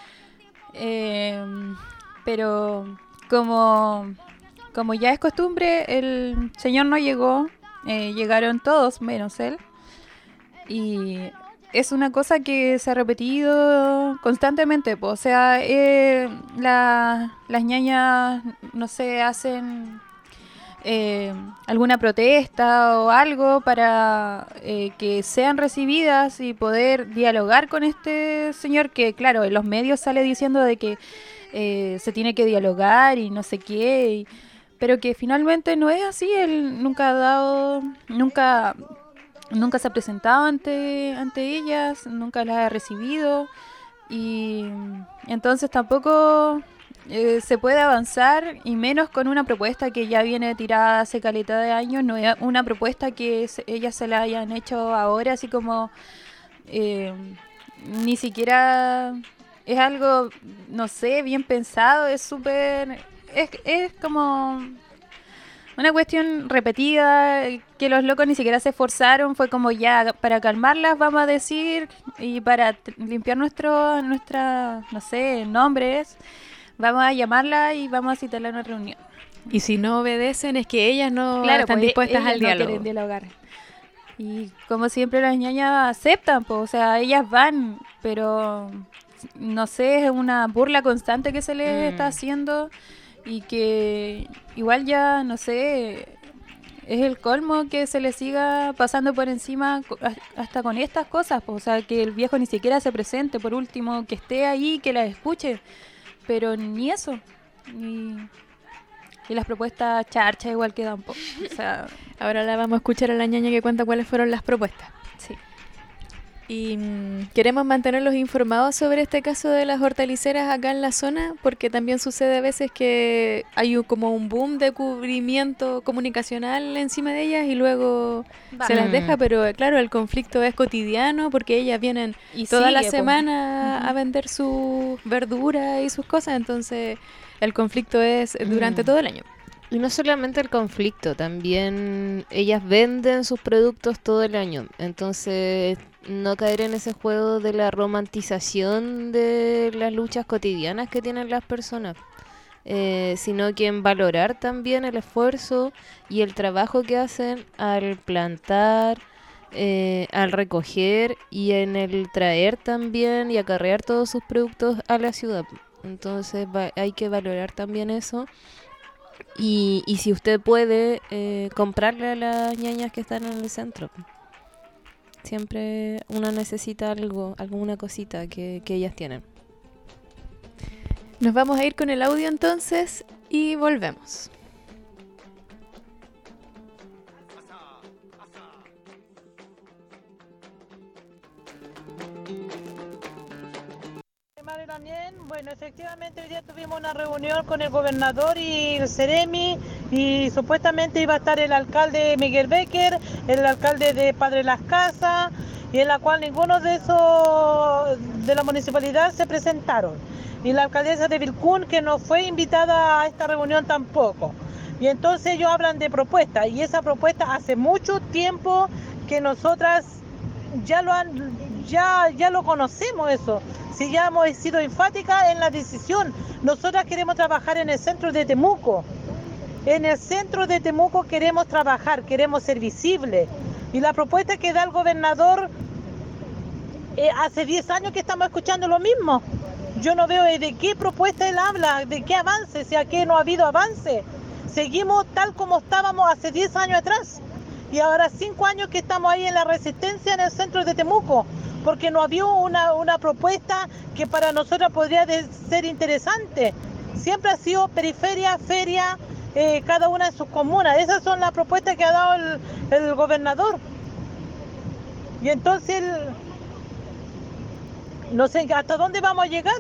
Speaker 6: Pero como ya es costumbre, el señor no llegó, llegaron todos menos él. Y es una cosa que se ha repetido constantemente, o sea, las ñañas, no sé, hacen alguna protesta o algo para que sean recibidas y poder dialogar con este señor que, claro, en los medios sale diciendo de que se tiene que dialogar y no sé qué, pero que finalmente no es así. Él nunca se ha presentado ante ellas, nunca las ha recibido, y entonces tampoco se puede avanzar, y menos con una propuesta que ya viene tirada hace caleta de años. No es una propuesta que ellas se la hayan hecho ahora, así como ni siquiera es algo, no sé, bien pensado. Es súper, es como una cuestión repetida, que los locos ni siquiera se esforzaron. Fue como, ya, para calmarlas vamos a decir, y para limpiar nuestra, no sé, nombres, vamos a llamarla y vamos a citarla a una reunión.
Speaker 5: Y si no obedecen es que ellas no
Speaker 6: Claro,
Speaker 5: están
Speaker 6: pues,
Speaker 5: dispuestas
Speaker 6: ellas
Speaker 5: al
Speaker 6: no
Speaker 5: diálogo.
Speaker 6: quieren dialogar. Y como siempre las ñañas aceptan, pues, o sea, ellas van, pero no sé, es una burla constante que se les está haciendo, y que igual ya, no sé, es el colmo que se les siga pasando por encima hasta con estas cosas, pues, o sea, que el viejo ni siquiera se presente, por último, que esté ahí, que las escuche, pero ni eso. Y las propuestas charchas igual quedan un poco, o sea,
Speaker 5: Ahora la vamos a escuchar a la ñaña que cuenta cuáles fueron las propuestas.
Speaker 6: sí.
Speaker 5: Y queremos mantenerlos informados sobre este caso de las hortaliceras acá en la zona, porque también sucede a veces que hay como un boom de cubrimiento comunicacional encima de ellas y luego se las deja, pero claro, el conflicto es cotidiano porque ellas vienen
Speaker 6: Y
Speaker 5: toda la
Speaker 6: sigue, po.
Speaker 5: semana a vender sus verduras y sus cosas, entonces el conflicto es durante todo el año.
Speaker 4: Y no solamente el conflicto, también ellas venden sus productos todo el año. Entonces, no caer en ese juego de la romantización de las luchas cotidianas que tienen las personas, sino que en valorar también el esfuerzo y el trabajo que hacen al plantar, al recoger y en el traer también y acarrear todos sus productos a la ciudad. Entonces, hay que valorar también eso. Y si usted puede, comprarle a las ñañas que están en el centro. Siempre uno necesita algo, alguna cosita que ellas tienen.
Speaker 5: Nos vamos a ir con el audio entonces y volvemos.
Speaker 7: También, bueno, efectivamente hoy día tuvimos una reunión con el gobernador y el Ceremi y supuestamente iba a estar el alcalde Miguel Becker, el alcalde de Padre Las Casas y en la cual ninguno de esos de la municipalidad se presentaron y la alcaldesa de Vilcún que no fue invitada a esta reunión tampoco. Y entonces ellos hablan de propuestas y esa propuesta hace mucho tiempo que nosotras ya lo conocemos eso. Si ya hemos sido enfáticas en la decisión, nosotras queremos trabajar en el centro de Temuco. En el centro de Temuco queremos trabajar, queremos ser visibles. Y la propuesta que da el gobernador, hace 10 años que estamos escuchando lo mismo. Yo no veo de qué propuesta él habla, de qué avance, si aquí no ha habido avance. Seguimos tal como estábamos hace 10 años atrás. Y ahora 5 años que estamos ahí en la resistencia en el centro de Temuco, porque no había una propuesta que para nosotros podría ser interesante. Siempre ha sido periferia, feria, cada una de sus comunas. Esas son las propuestas que ha dado el gobernador. Y entonces, no sé hasta dónde vamos a llegar.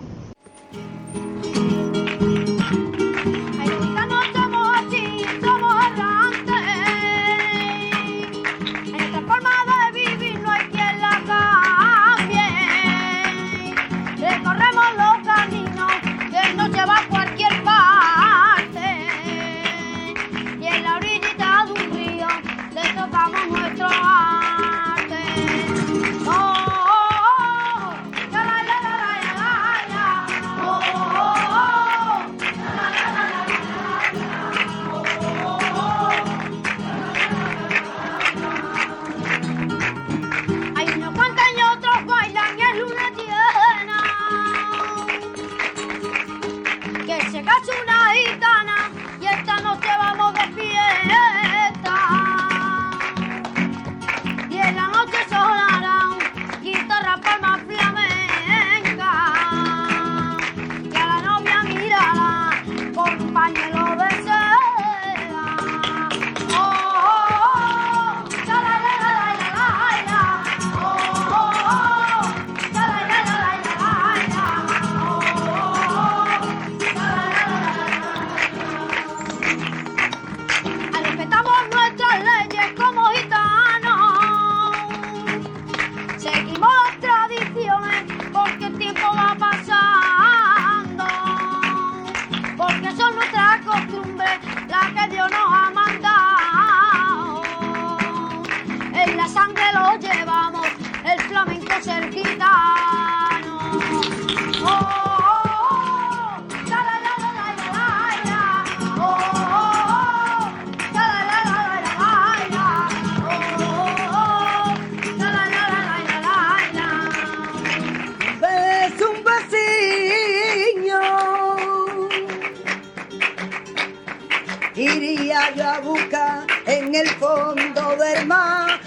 Speaker 8: Iría yo a buscar en el fondo del mar.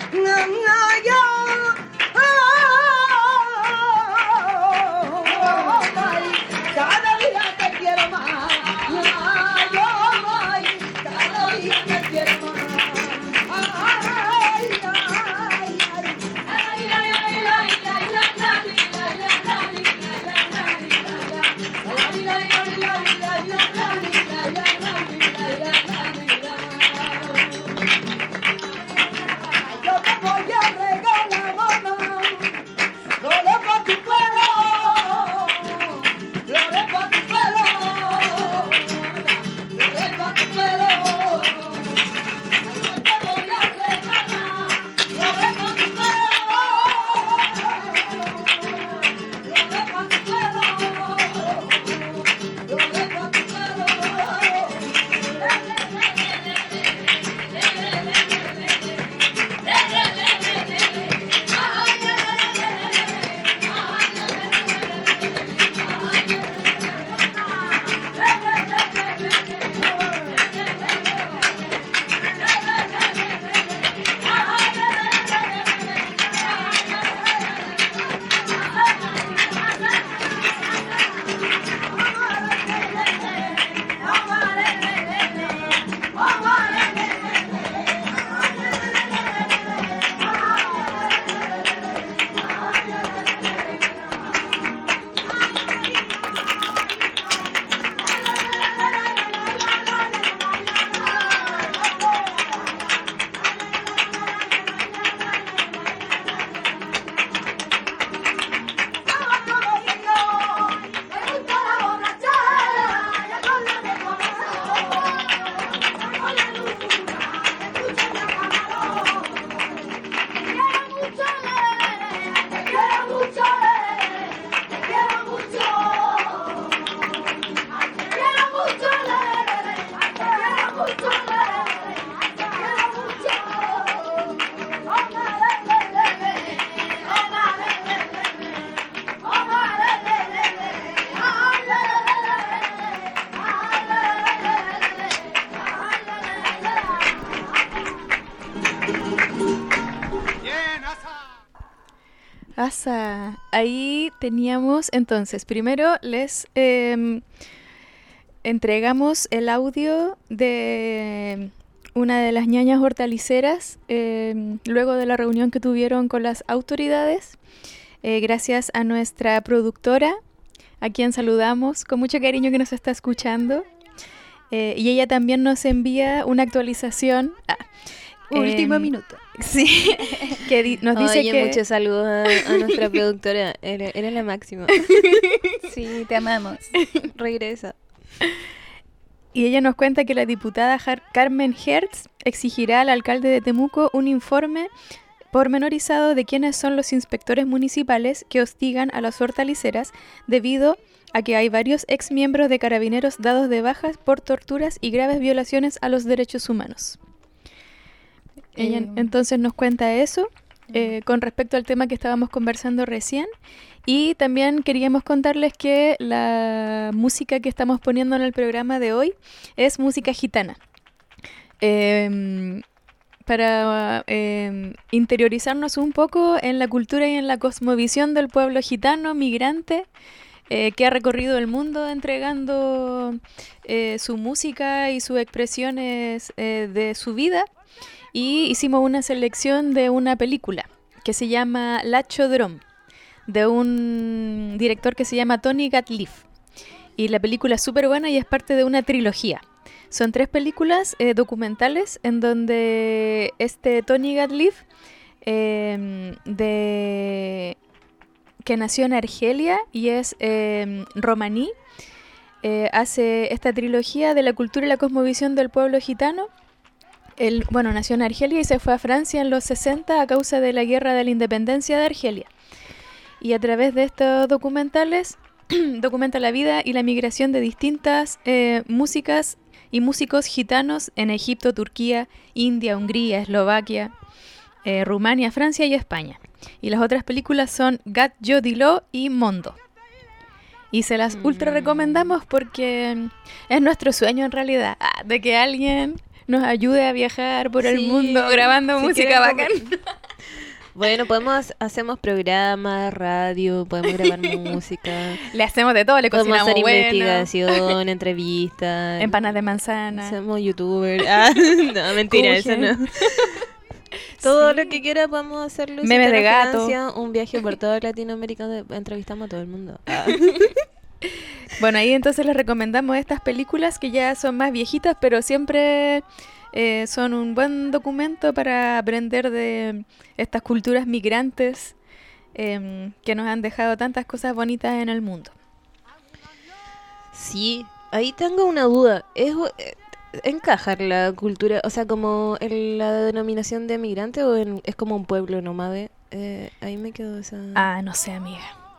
Speaker 8: Cada día te quiero más. Cada día te quiero más.
Speaker 5: Asa, ahí teníamos entonces, primero les entregamos el audio de una de las ñañas hortaliceras luego de la reunión que tuvieron con las autoridades, gracias a nuestra productora, a quien saludamos con mucho cariño que nos está escuchando, y ella también nos envía una actualización.
Speaker 6: Último minuto.
Speaker 5: Sí, que nos dice
Speaker 4: Oye,
Speaker 5: que...
Speaker 4: muchos saludos a nuestra productora. Eres la máxima.
Speaker 6: Sí, te amamos.
Speaker 4: Regresa.
Speaker 5: Y ella nos cuenta que la diputada Carmen Hertz exigirá al alcalde de Temuco un informe pormenorizado de quiénes son los inspectores municipales que hostigan a las hortaliceras debido a que hay varios exmiembros de Carabineros dados de bajas por torturas y graves violaciones a los derechos humanos. Ella entonces nos cuenta eso con respecto al tema que estábamos conversando recién. Y también queríamos contarles que la música que estamos poniendo en el programa de hoy es música gitana. Para interiorizarnos un poco en la cultura y en la cosmovisión del pueblo gitano migrante que ha recorrido el mundo entregando su música y sus expresiones de su vida. Y hicimos una selección de una película que se llama Lacho Drom, de un director que se llama Tony Gatliff. Y la película es súper buena y es parte de una trilogía. Son 3 películas documentales en donde Tony Gatliff, que nació en Argelia y es romaní, hace esta trilogía de la cultura y la cosmovisión del pueblo gitano. Él, nació en Argelia y se fue a Francia en los 60 a causa de la guerra de la independencia de Argelia. Y a través de estos documentales documenta la vida y la migración de distintas músicas y músicos gitanos en Egipto, Turquía, India, Hungría, Eslovaquia, Rumania, Francia y España. Y las otras películas son Gat Yo Dilo y Mondo. Y se las ultra recomendamos porque es nuestro sueño en realidad, de que alguien nos ayude a viajar por el mundo grabando música bacán.
Speaker 4: Bueno, hacemos programas, radio, podemos grabar música.
Speaker 5: Le hacemos de todo, le
Speaker 4: podemos
Speaker 5: cocinamos
Speaker 4: hacer
Speaker 5: bueno.
Speaker 4: investigación, entrevistas.
Speaker 5: Empanadas de manzana.
Speaker 4: Hacemos youtuber. No, mentira, eso no. Todo lo que quiera podemos hacerlo.
Speaker 5: Memes de gato.
Speaker 4: Un viaje por toda Latinoamérica, entrevistamos a todo el mundo.
Speaker 5: Bueno, ahí entonces les recomendamos estas películas que ya son más viejitas, pero siempre son un buen documento para aprender de estas culturas migrantes que nos han dejado tantas cosas bonitas en el mundo.
Speaker 4: Sí, ahí tengo una duda. ¿Encaja la cultura, o sea, como en la denominación de migrante o es como un pueblo nómade? Ahí me quedó esa...
Speaker 5: No sé, amiga.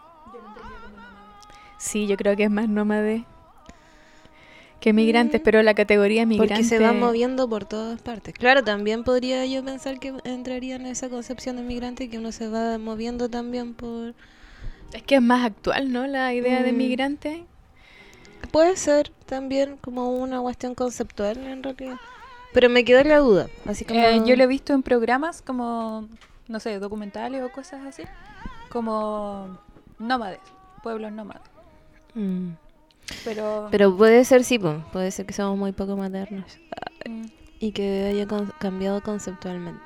Speaker 5: Sí, yo creo que es más nómade que migrantes, pero la categoría migrante...
Speaker 4: Porque se va moviendo por todas partes. Claro, también podría yo pensar que entraría en esa concepción de migrante, que uno se va moviendo también por...
Speaker 5: Es que es más actual, ¿no? La idea de migrante.
Speaker 4: Puede ser también como una cuestión conceptual en realidad. Pero me quedó la duda. Así como...
Speaker 6: Yo lo he visto en programas como, no sé, documentales o cosas así. Como nómades, pueblos nómades.
Speaker 4: Pero puede ser, sí, puede ser que somos muy poco modernos y que haya cambiado conceptualmente.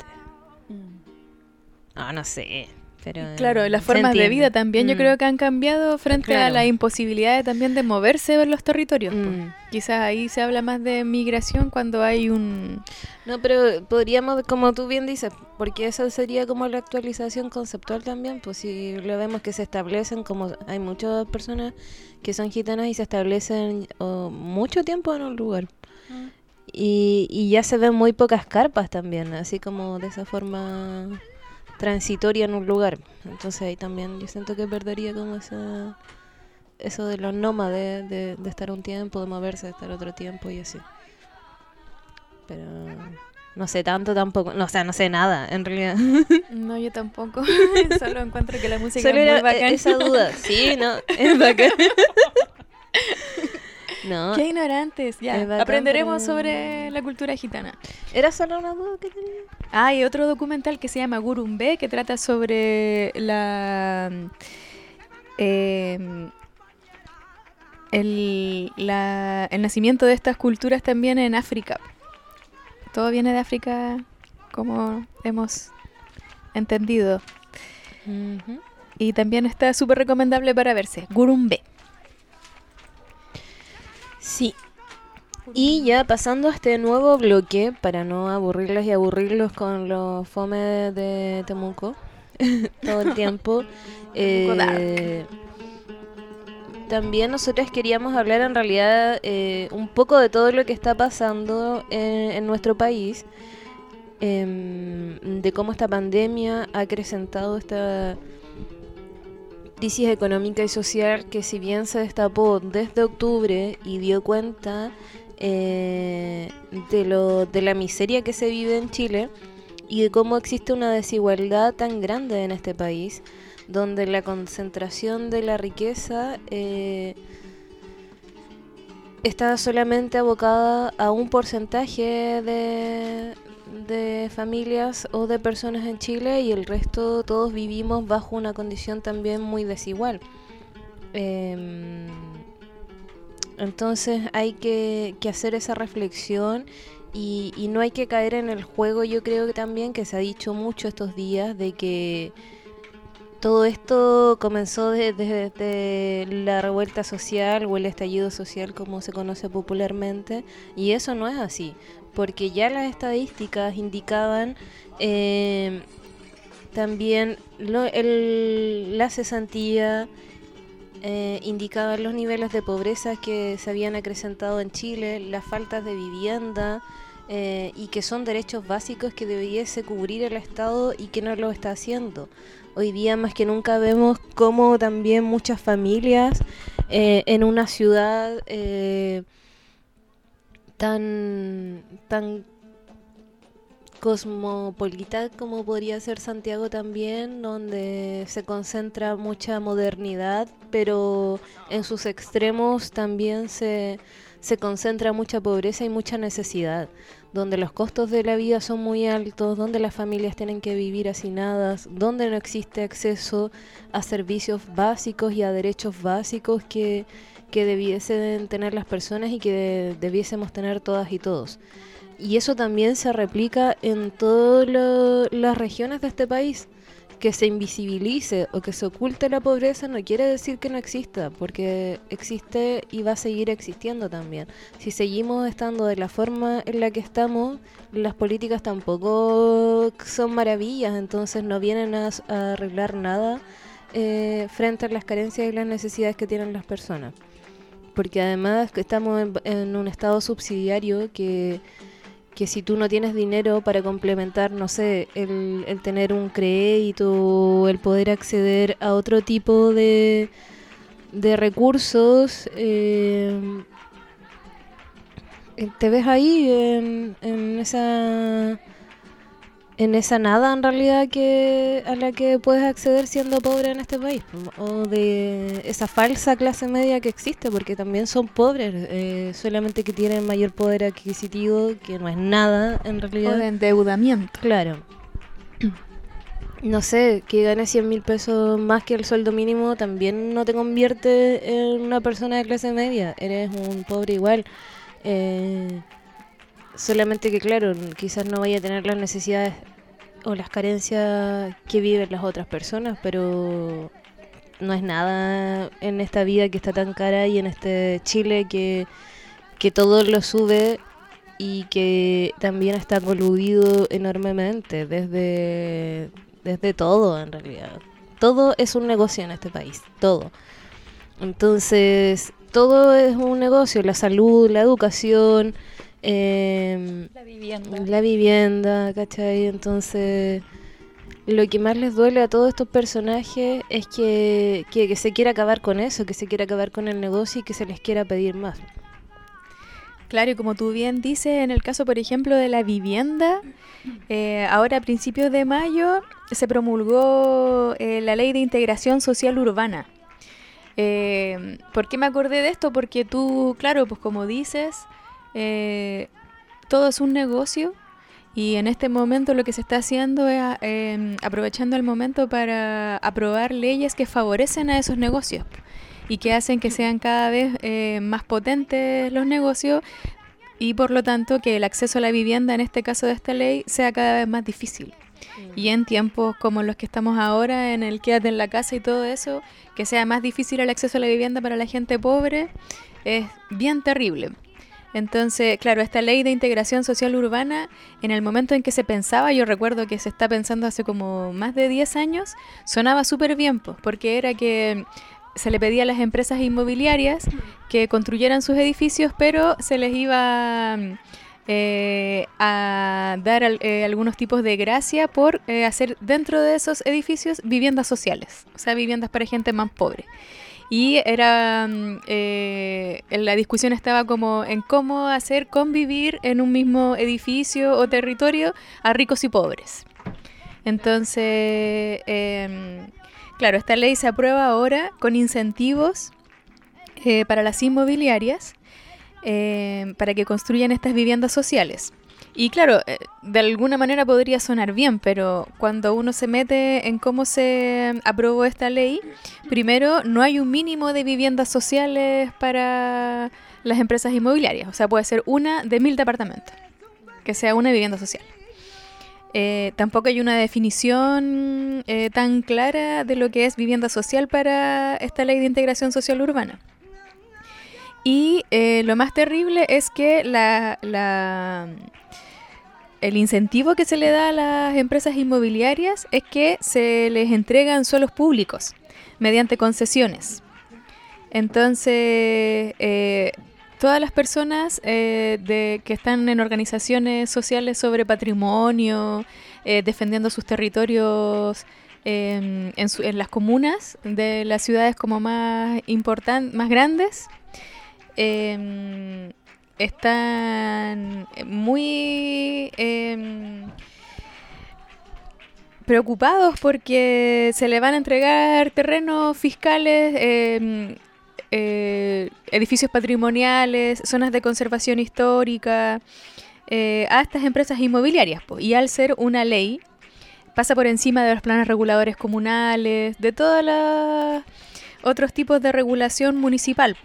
Speaker 4: No sé, pero
Speaker 5: claro, las formas de vida también yo creo que han cambiado frente a la imposibilidad también de moverse en los territorios. Quizás ahí se habla más de migración cuando hay un...
Speaker 4: No, pero podríamos, como tú bien dices, porque eso sería como la actualización conceptual también, pues si lo vemos que se establecen, como hay muchas personas que son gitanas y se establecen mucho tiempo en un lugar. Y ya se ven muy pocas carpas también, así como de esa forma transitoria en un lugar. Entonces ahí también yo siento que perdería como eso de los nómades, de estar un tiempo, de moverse, de estar otro tiempo y así. Pero no sé tanto tampoco, no, o sea, no sé nada en realidad.
Speaker 5: No, yo tampoco. Solo encuentro que la música
Speaker 4: solo
Speaker 5: es muy
Speaker 4: era
Speaker 5: bacán.
Speaker 4: esa duda. Sí, no, es bacán. No,
Speaker 5: ¡Qué ignorantes! Ya,
Speaker 4: Es bacán,
Speaker 5: aprenderemos
Speaker 4: pero-
Speaker 5: sobre la cultura gitana.
Speaker 4: era solo una duda que tenía.
Speaker 5: Hay otro documental que se llama Gurumbé, que trata sobre el nacimiento de estas culturas también en África. Todo viene de África, como hemos entendido.
Speaker 4: Ujú.
Speaker 5: Y también está súper recomendable para verse. Gurumbé.
Speaker 4: Sí. Y ya pasando a este nuevo bloque, para no aburrirlos y aburrirlos con los fome de Temuco todo el tiempo, también nosotros queríamos hablar en realidad un poco de todo lo que está pasando en nuestro país, de cómo esta pandemia ha acrecentado esta crisis económica y social que, si bien se destapó desde octubre y dio cuenta de la miseria que se vive en Chile y de cómo existe una desigualdad tan grande en este país, donde la concentración de la riqueza está solamente abocada a un porcentaje de familias o de personas en Chile, y el resto todos vivimos bajo una condición también muy desigual. Entonces hay que hacer esa reflexión y no hay que caer en el juego. Yo creo que también, que se ha dicho mucho estos días, de que todo esto comenzó desde la revuelta social o el estallido social, como se conoce popularmente, y eso no es así, porque ya las estadísticas indicaban también la cesantía, indicaban los niveles de pobreza que se habían acrecentado en Chile, las faltas de vivienda, y que son derechos básicos que debiese cubrir el Estado y que no lo está haciendo. Hoy día más que nunca vemos cómo también muchas familias en una ciudad tan cosmopolita como podría ser Santiago también, donde se concentra mucha modernidad, pero en sus extremos también se concentra mucha pobreza y mucha necesidad, donde los costos de la vida son muy altos, donde las familias tienen que vivir hacinadas, donde no existe acceso a servicios básicos y a derechos básicos que debiesen tener las personas y que debiésemos tener todas y todos. Y eso también se replica en todas las regiones de este país. Que se invisibilice o que se oculte la pobreza no quiere decir que no exista, porque existe y va a seguir existiendo también. Si seguimos estando de la forma en la que estamos, las políticas tampoco son maravillas, entonces no vienen a arreglar nada frente a las carencias y las necesidades que tienen las personas. Porque además que estamos en un estado subsidiario que si tú no tienes dinero para complementar, no sé, el tener un crédito, el poder acceder a otro tipo de recursos, te ves ahí en esa nada en realidad a la que puedes acceder siendo pobre en este país, o de esa falsa clase media que existe, porque también son pobres, solamente que tienen mayor poder adquisitivo, que no es nada en realidad.
Speaker 5: O de endeudamiento.
Speaker 4: Claro. No sé, que ganes 100.000 pesos más que el sueldo mínimo también no te convierte en una persona de clase media, eres un pobre igual. Solamente que, claro, quizás no vaya a tener las necesidades o las carencias que viven las otras personas, pero no es nada en esta vida que está tan cara y en este Chile que todo lo sube y que también está coludido enormemente desde todo, en realidad. Todo es un negocio en este país, todo. Entonces, todo es un negocio, la salud, la educación, la vivienda, ¿cachai? Entonces, lo que más les duele a todos estos personajes es que se quiera acabar con eso, que se quiera acabar con el negocio y que se les quiera pedir más.
Speaker 5: Claro, y como tú bien dices, en el caso, por ejemplo, de la vivienda, ahora a principios de mayo se promulgó la Ley de Integración Social Urbana. ¿Por qué me acordé de esto? Porque tú, claro, pues como dices, todo es un negocio y en este momento lo que se está haciendo es aprovechando el momento para aprobar leyes que favorecen a esos negocios y que hacen que sean cada vez más potentes los negocios y por lo tanto que el acceso a la vivienda en este caso de esta ley sea cada vez más difícil. Y en tiempos como los que estamos ahora, en el quédate en la casa y todo eso, que sea más difícil el acceso a la vivienda para la gente pobre, es bien terrible. Entonces, claro, esta ley de integración social urbana, en el momento en que se pensaba, yo recuerdo que se está pensando hace como más de 10 años, sonaba súper bien, pues, porque era que se le pedía a las empresas inmobiliarias que construyeran sus edificios, pero se les iba a dar algunos tipos de gracia por hacer dentro de esos edificios viviendas sociales, o sea, viviendas para gente más pobre. Y era la discusión estaba como en cómo hacer convivir en un mismo edificio o territorio a ricos y pobres. Entonces, claro, esta ley se aprueba ahora con incentivos para las inmobiliarias para que construyan estas viviendas sociales. Y claro, de alguna manera podría sonar bien, pero cuando uno se mete en cómo se aprobó esta ley, primero no hay un mínimo de viviendas sociales para las empresas inmobiliarias. O sea, puede ser una de 1000 departamentos, que sea una vivienda social. Tampoco hay una definición tan clara de lo que es vivienda social para esta ley de integración social urbana. Y lo más terrible es que el incentivo que se le da a las empresas inmobiliarias es que se les entregan suelos públicos mediante concesiones. Entonces, todas las personas que están en organizaciones sociales sobre patrimonio, defendiendo sus territorios en las comunas de las ciudades como más grandes, están muy preocupados porque se le van a entregar terrenos fiscales, edificios patrimoniales, zonas de conservación histórica a estas empresas inmobiliarias. Y al ser una ley, pasa por encima de los planes reguladores comunales, de todos los otros tipos de regulación municipal.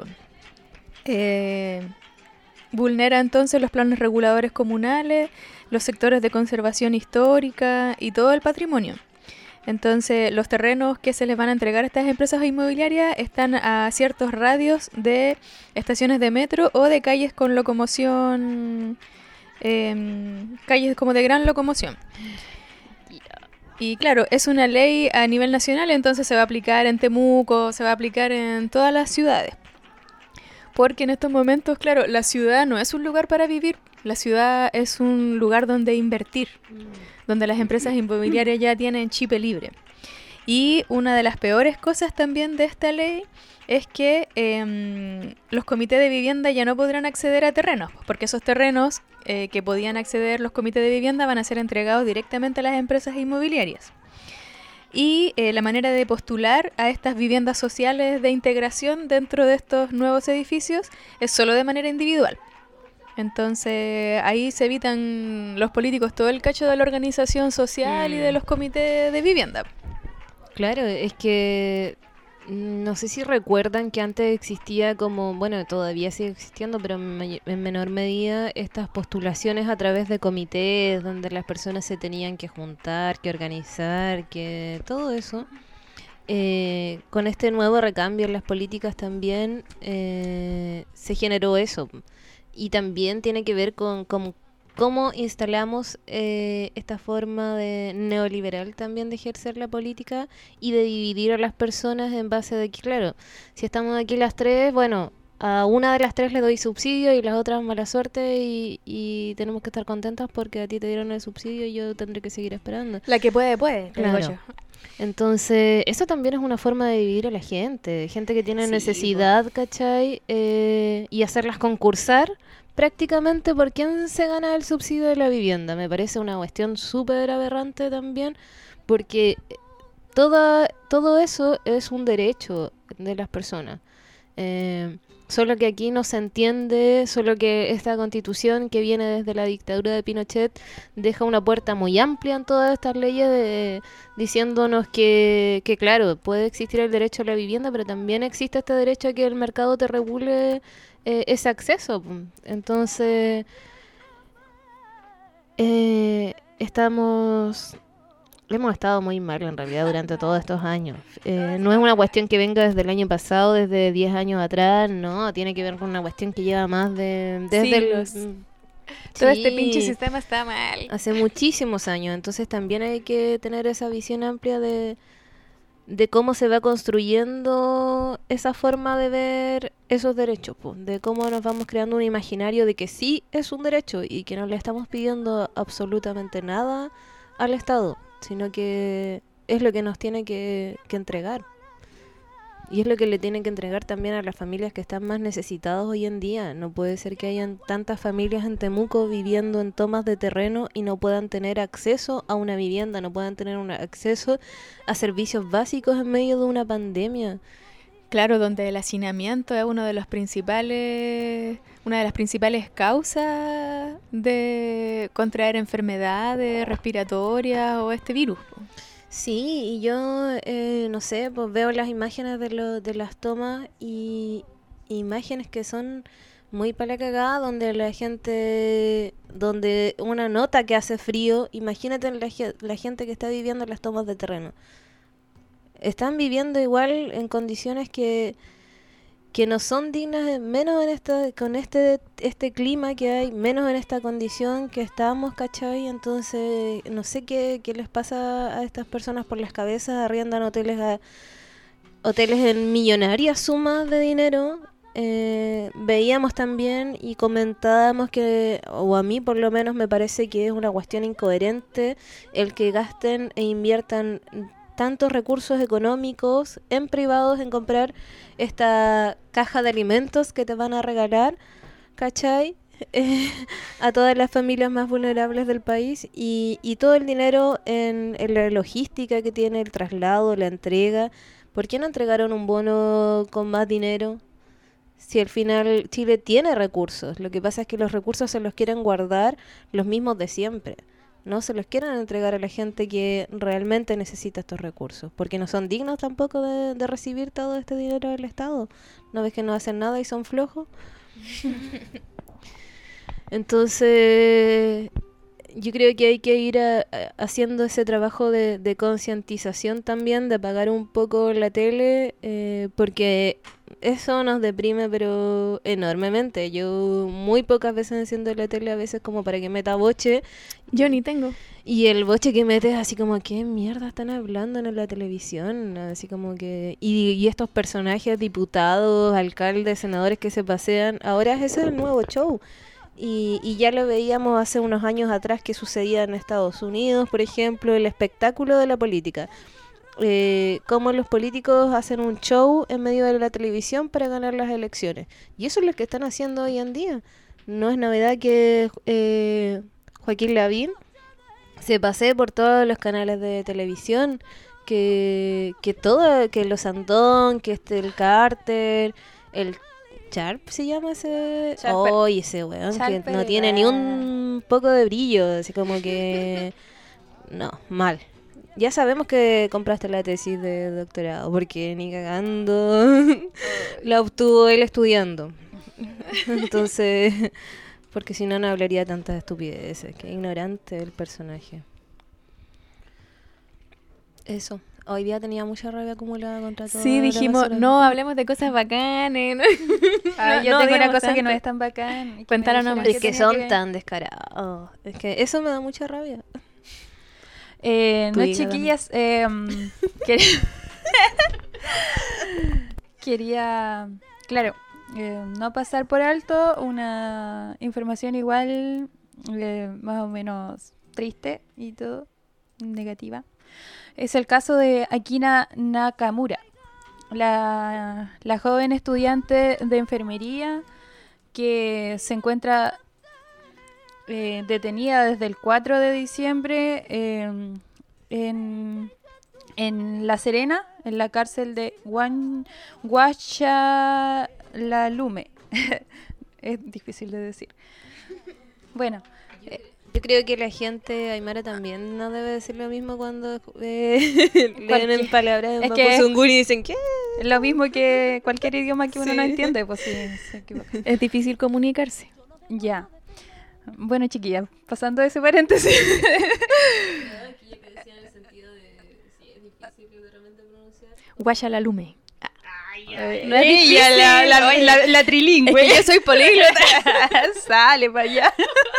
Speaker 5: Vulnera entonces los planes reguladores comunales, los sectores de conservación histórica y todo el patrimonio. Entonces, los terrenos que se les van a entregar a estas empresas inmobiliarias están a ciertos radios de estaciones de metro o de calles con locomoción, calles como de gran locomoción. Y claro, es una ley a nivel nacional, entonces se va a aplicar en Temuco, se va a aplicar en todas las ciudades. Porque en estos momentos, claro, la ciudad no es un lugar para vivir, la ciudad es un lugar donde invertir, donde las empresas inmobiliarias ya tienen chip libre. Y una de las peores cosas también de esta ley es que los comités de vivienda ya no podrán acceder a terrenos, porque esos terrenos que podían acceder los comités de vivienda van a ser entregados directamente a las empresas inmobiliarias. Y la manera de postular a estas viviendas sociales de integración dentro de estos nuevos edificios es solo de manera individual. Entonces ahí se evitan los políticos todo el cacho de la organización social y de los comités de vivienda.
Speaker 4: Claro, es que no sé si recuerdan que antes existía como, bueno, todavía sigue existiendo, pero en menor medida estas postulaciones a través de comités donde las personas se tenían que juntar, que organizar, que todo eso. Con este nuevo recambio en las políticas también se generó eso. Y también tiene que ver con cómo instalamos esta forma de neoliberal también de ejercer la política y de dividir a las personas en base de que, claro, si estamos aquí las tres, bueno, a una de las tres le doy subsidio y las otras mala suerte y tenemos que estar contentas porque a ti te dieron el subsidio y yo tendré que seguir esperando.
Speaker 5: La que puede,
Speaker 4: claro.
Speaker 5: digo yo.
Speaker 4: Entonces, eso también es una forma de dividir a la gente que tiene necesidad, ¿cachai? Y hacerlas concursar prácticamente por quién se gana el subsidio de la vivienda. Me parece una cuestión súper aberrante también, porque todo eso es un derecho. de las personas. Solo que aquí no se entiende, solo que esta constitución que viene desde la dictadura de Pinochet deja una puerta muy amplia en todas estas leyes diciéndonos que claro, puede existir el derecho a la vivienda, pero también existe este derecho a que el mercado te regule ese acceso. Entonces, hemos estado muy mal en realidad durante todos estos años. No es una cuestión que venga desde el año pasado, desde 10 años atrás, no, tiene que ver con una cuestión que lleva más
Speaker 5: todo este
Speaker 4: Sí,
Speaker 5: pinche sistema está mal.
Speaker 4: hace muchísimos años. Entonces también hay que tener esa visión amplia de cómo se va construyendo esa forma de ver esos derechos, po, de cómo nos vamos creando un imaginario de que sí es un derecho y que no le estamos pidiendo absolutamente nada al Estado, sino que es lo que nos tiene que entregar. Y es lo que le tienen que entregar también a las familias que están más necesitadas hoy en día. No puede ser que hayan tantas familias en Temuco viviendo en tomas de terreno y no puedan tener acceso a una vivienda, no puedan tener acceso a servicios básicos en medio de una pandemia.
Speaker 5: Claro, donde el hacinamiento es una de las principales causas de contraer enfermedades respiratorias o este virus.
Speaker 4: Sí, y yo, no sé, pues veo las imágenes de las tomas y imágenes que son muy para la cagada, donde la gente, donde una nota que hace frío, imagínate la gente que está viviendo en las tomas de terreno. Están viviendo igual en condiciones que no son dignas, menos con este clima que hay, menos en esta condición que estamos, ¿cachai? Entonces, no sé qué les pasa a estas personas por las cabezas, arriendan hoteles en millonarias sumas de dinero. Veíamos también y comentábamos que, o a mí por lo menos me parece que es una cuestión incoherente el que gasten e inviertan tantos recursos económicos en privados en comprar esta caja de alimentos que te van a regalar, ¿cachai? A todas las familias más vulnerables del país y todo el dinero en la logística que tiene el traslado, la entrega. ¿Por qué no entregaron un bono con más dinero? Si al final Chile tiene recursos, lo que pasa es que los recursos se los quieren guardar los mismos de siempre. No se los quieren entregar a la gente que realmente necesita estos recursos, porque no son dignos tampoco de recibir todo este dinero del Estado. ¿No ves que no hacen nada y son flojos? Entonces, yo creo que hay que ir haciendo ese trabajo de concientización también, de apagar un poco la tele, porque eso nos deprime, pero enormemente. Yo muy pocas veces enciendo la tele, a veces como para que meta boche.
Speaker 5: Yo ni tengo.
Speaker 4: Y el boche que mete es así como, ¿qué mierda están hablando en la televisión? Así como que... Y estos personajes, diputados, alcaldes, senadores que se pasean, ahora ese es el nuevo show. Y ya lo veíamos hace unos años atrás que sucedía en Estados Unidos, por ejemplo, el espectáculo de la política. Cómo los políticos hacen un show en medio de la televisión para ganar las elecciones. Y eso es lo que están haciendo hoy en día. No es novedad que Joaquín Lavín se pasee por todos los canales de televisión, que los Andón, que el Carter, el Sharp se llama ese... ¡Oy, ese weón! Que no tiene ni un poco de brillo, así como que... No, mal. Ya sabemos que compraste la tesis de doctorado, porque ni cagando la obtuvo él estudiando. Entonces, porque si no, no hablaría tantas estupideces. Qué ignorante el personaje. Eso. Hoy día tenía mucha rabia acumulada contra todo.
Speaker 5: Sí, dijimos, no, hablemos de cosas bacanes. ¿no?
Speaker 6: Yo tengo una cosa que no
Speaker 5: tanto.
Speaker 6: es tan bacán.
Speaker 5: Cuéntala nomás.
Speaker 4: Es que son tan descarados. Es que eso me da mucha rabia.
Speaker 6: No, chiquillas, quería, claro, no pasar por alto una información igual, más o menos triste y todo, negativa. Es el caso de Akina Nakamura, la joven estudiante de enfermería que se encuentra detenida desde el 4 de diciembre en en La Serena, en la cárcel de Huachalalume. Es difícil de decir. Bueno,
Speaker 4: Yo creo que la gente aymara también no debe decir lo mismo cuando leen en palabras de
Speaker 6: es que-
Speaker 4: Mapuzungún y dicen ¿qué?
Speaker 6: lo mismo que cualquier idioma que uno
Speaker 4: Sí.
Speaker 6: no entiende, pues sí, se equivoca.
Speaker 5: Es difícil comunicarse.
Speaker 6: Ya. Bueno, chiquillas, pasando ese paréntesis.
Speaker 5: Guayalalume.
Speaker 6: No es difícil, la trilingüe.
Speaker 5: Es que yo soy políglota.
Speaker 6: Sale para allá.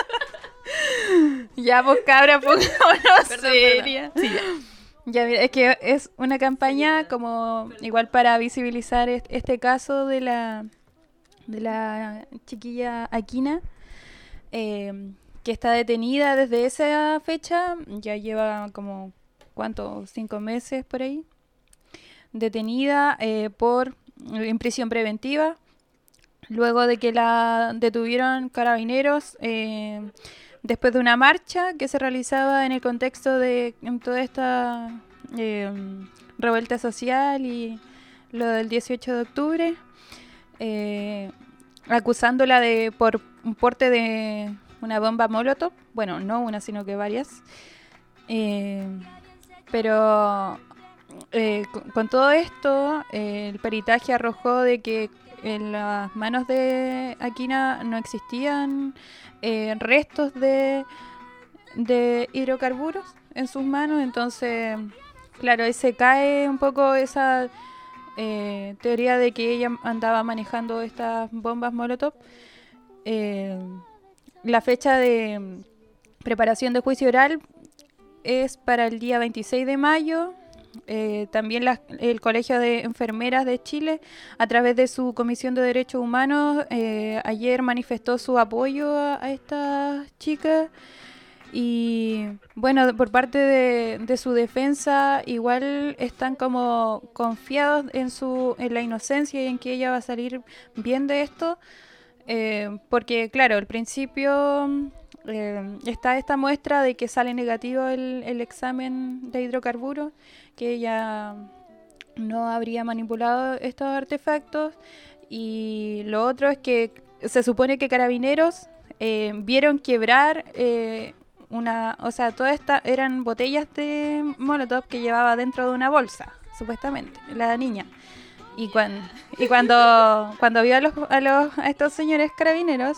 Speaker 6: Ya, pues cabra, pongámonos seria. Ya, mira, es que es una campaña como igual para visibilizar este caso de la chiquilla Aquina, que está detenida desde esa fecha, ya lleva como, ¿cuánto? 5 meses por ahí, detenida en prisión preventiva, luego de que la detuvieron carabineros después de una marcha que se realizaba en el contexto de toda esta revuelta social y lo del 18 de octubre, acusándola por un porte de una bomba Molotov, bueno, no una, sino que varias, pero con todo esto, el peritaje arrojó de que en las manos de Aquina no existían restos de hidrocarburos en sus manos, entonces, claro, ahí se cae un poco esa teoría de que ella andaba manejando estas bombas Molotov. La fecha de preparación de juicio oral es para el día 26 de mayo. También el Colegio de Enfermeras de Chile, a través de su Comisión de Derechos Humanos, ayer manifestó su apoyo a estas chicas. Y bueno, por parte de su defensa, igual están como confiados en la inocencia y en que ella va a salir bien de esto. Porque claro, al principio está esta muestra de que sale negativo el examen de hidrocarburos, que ella no habría manipulado estos artefactos, y lo otro es que se supone que Carabineros vieron quebrar todas estas eran botellas de Molotov que llevaba dentro de una bolsa, supuestamente, la niña. Y cuando vio a estos señores carabineros,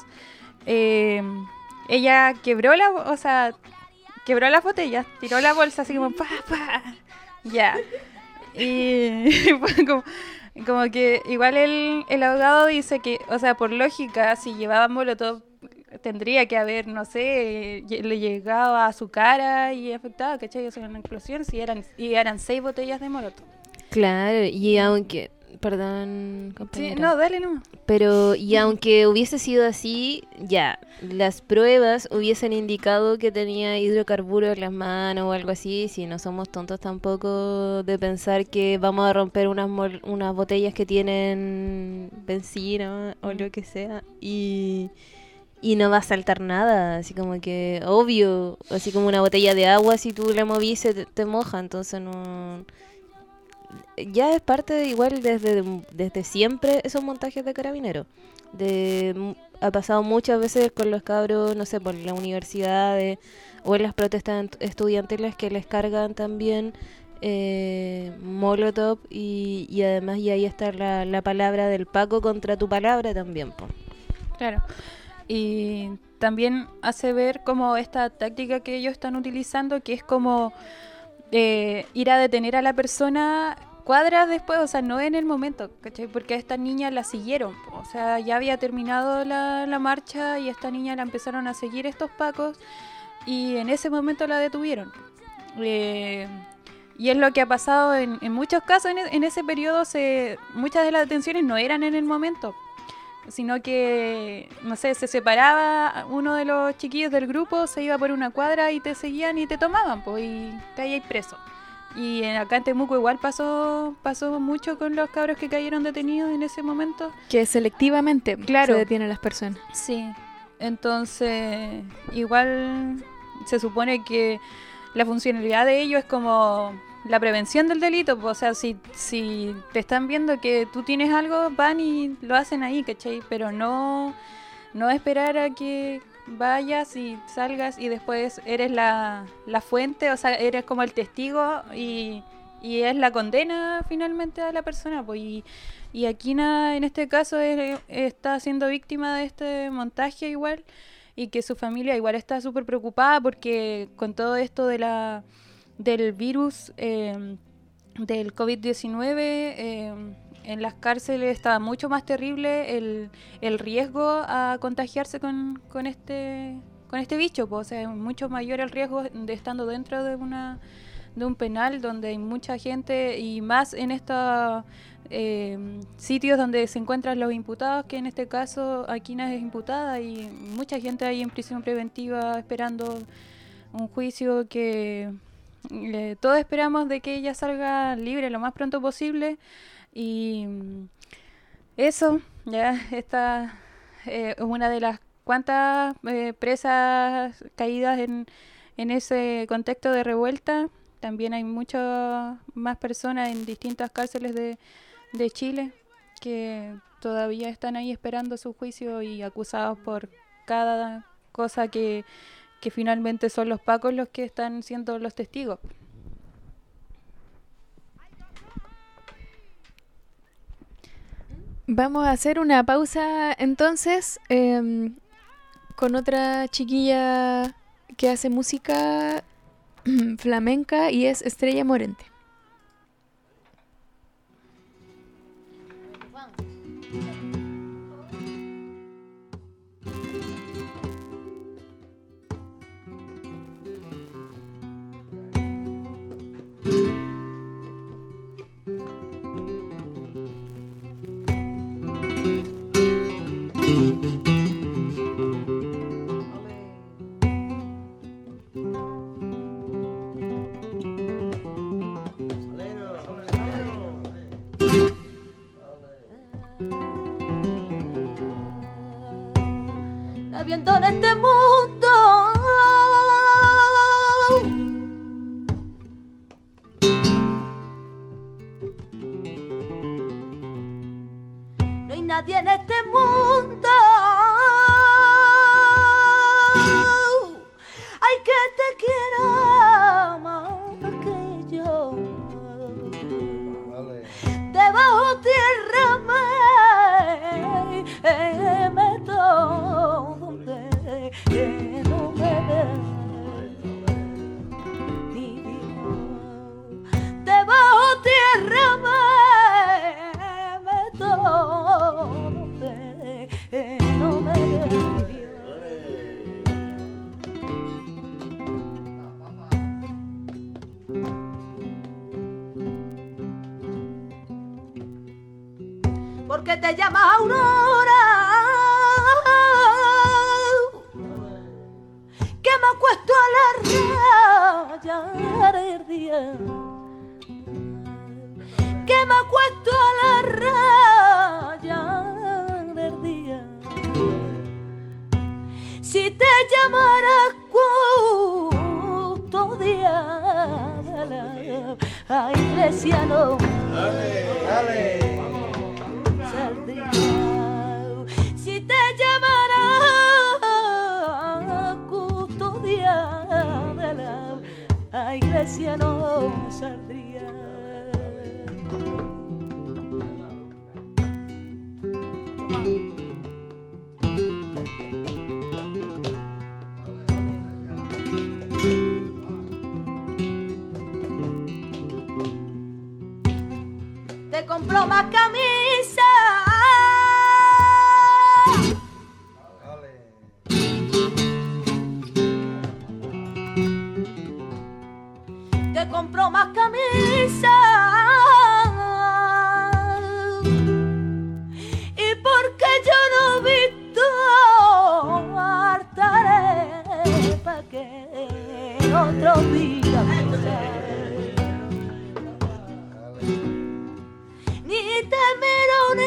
Speaker 6: ella quebró las botellas, tiró la bolsa así como pa. Ya. Y fue como que igual el abogado dice que, o sea, por lógica, si llevaba Molotov, tendría que haber, no sé, le llegaba a su cara y afectaba, ¿cachai? O sea, una explosión, eran 6 botellas de Molotov.
Speaker 4: Claro, y aunque... Perdón, compañera.
Speaker 6: Sí, no, dale nomás.
Speaker 4: Pero, y aunque hubiese sido así, ya, las pruebas hubiesen indicado que tenía hidrocarburos en las manos o algo así, si no somos tontos tampoco de pensar que vamos a romper unas botellas que tienen benzina o lo que sea, y no va a saltar nada, así como que, obvio, así como una botella de agua, si tú la movís te moja, entonces no... Ya es parte igual desde siempre esos montajes de Carabineros. Ha pasado muchas veces con los cabros, no sé, por la universidad o en las protestas estudiantiles que les cargan también Molotov y además y ahí está la palabra del Paco contra tu palabra también, po.
Speaker 6: Claro. Y también hace ver como esta táctica que ellos están utilizando, que es como ir a detener a la persona cuadras después, o sea, no en el momento, ¿cachai? Porque a esta niña la siguieron, o sea, ya había terminado la marcha y a esta niña la empezaron a seguir estos pacos y en ese momento la detuvieron. Y es lo que ha pasado en muchos casos en ese periodo. Muchas de las detenciones no eran en el momento, sino que, no sé, se separaba uno de los chiquillos del grupo, se iba por una cuadra y te seguían y te tomaban, pues, y caíais preso. Y acá en Temuco igual pasó mucho con los cabros que cayeron detenidos en ese momento.
Speaker 5: Que selectivamente
Speaker 6: Claro.
Speaker 5: se detienen las personas.
Speaker 6: Sí, entonces igual se supone que la funcionalidad de ellos es como la prevención del delito. O sea, si te están viendo que tú tienes algo, van y lo hacen ahí, ¿cachai? Pero no esperar a que vayas y salgas y después eres la fuente, o sea, eres como el testigo y es la condena finalmente a la persona, pues. Y Aquina en este caso está siendo víctima de este montaje igual, y que su familia igual está súper preocupada porque con todo esto del virus del COVID-19 en las cárceles está mucho más terrible el riesgo a contagiarse con este bicho, pues. O sea, es mucho mayor el riesgo de estando dentro de un penal donde hay mucha gente, y más en estos sitios donde se encuentran los imputados, que en este caso Aquina es imputada, y mucha gente ahí en prisión preventiva esperando un juicio que todos esperamos de que ella salga libre lo más pronto posible. Y eso, ya esta es una de las cuantas presas caídas en ese contexto de revuelta. También hay muchas más personas en distintas cárceles de Chile que todavía están ahí esperando su juicio y acusados por cada cosa que finalmente son los pacos los que están siendo los testigos.
Speaker 5: Vamos a hacer una pausa entonces con otra chiquilla que hace música flamenca y es Estrella Morente.
Speaker 1: Viendo en este mundo no hay nadie en este mundo hay que te quiera más que yo. Debajo tierra me meto que no me ve ni Dios. Debajo tierra me meto que no me ve Dios. Porque te llamas Aurora, que me acuesto a la raya del día, que me acuesto a la raya del día. Si te llamara custodia de la iglesia, no. Saldría. Si te llamara custodia de la iglesia, no saldría. Te compro más camisa, te compro más camisa, y porque yo no he visto hartaré pa' que otro día ni te miro ni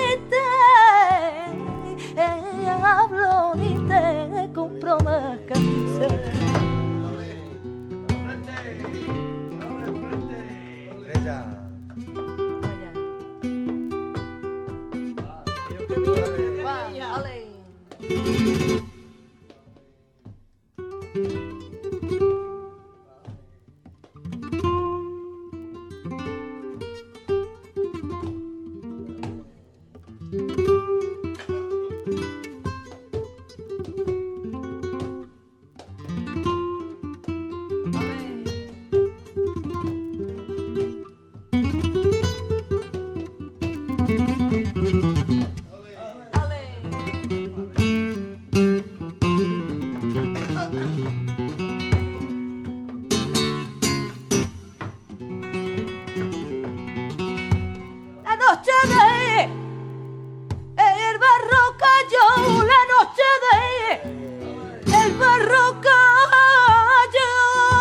Speaker 8: La noche de el barro cayó, la noche de el barro cayó.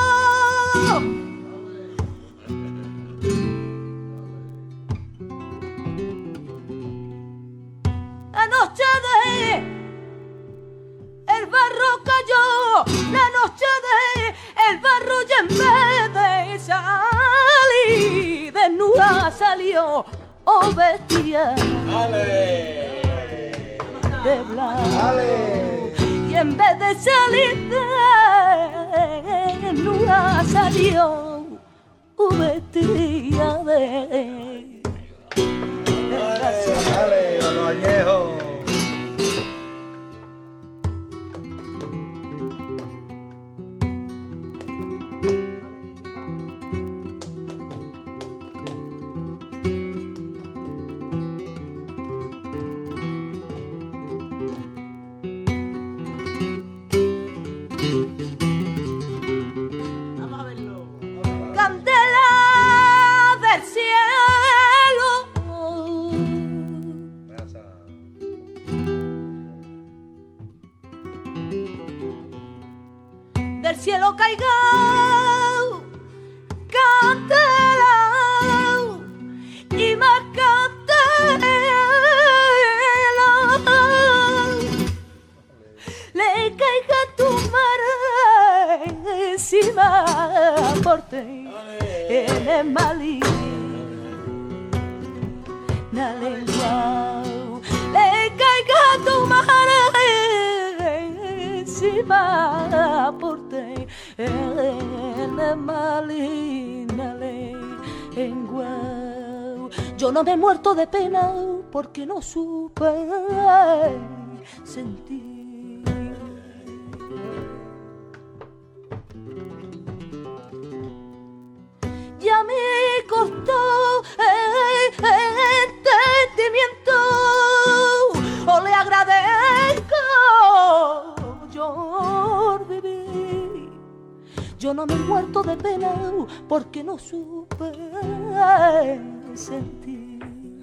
Speaker 8: La noche de el barro cayó, la noche de el barro y en vez de salir desnuda salió. Oh, vestía de blanco y en vez de salir desnuda salió vestía de
Speaker 9: Dale, a los añejos.
Speaker 8: candela del cielo. Del cielo caiga candela y más candela le caiga tu mar encima por ti en el malí la lengua le caiga tu mar encima por ti en el malí la lengua. Yo no me he muerto de pena porque no supe sentir. Ya me costó entendimiento, o le agradezco yo viví. Yo no me he muerto de pena porque no supe sentir.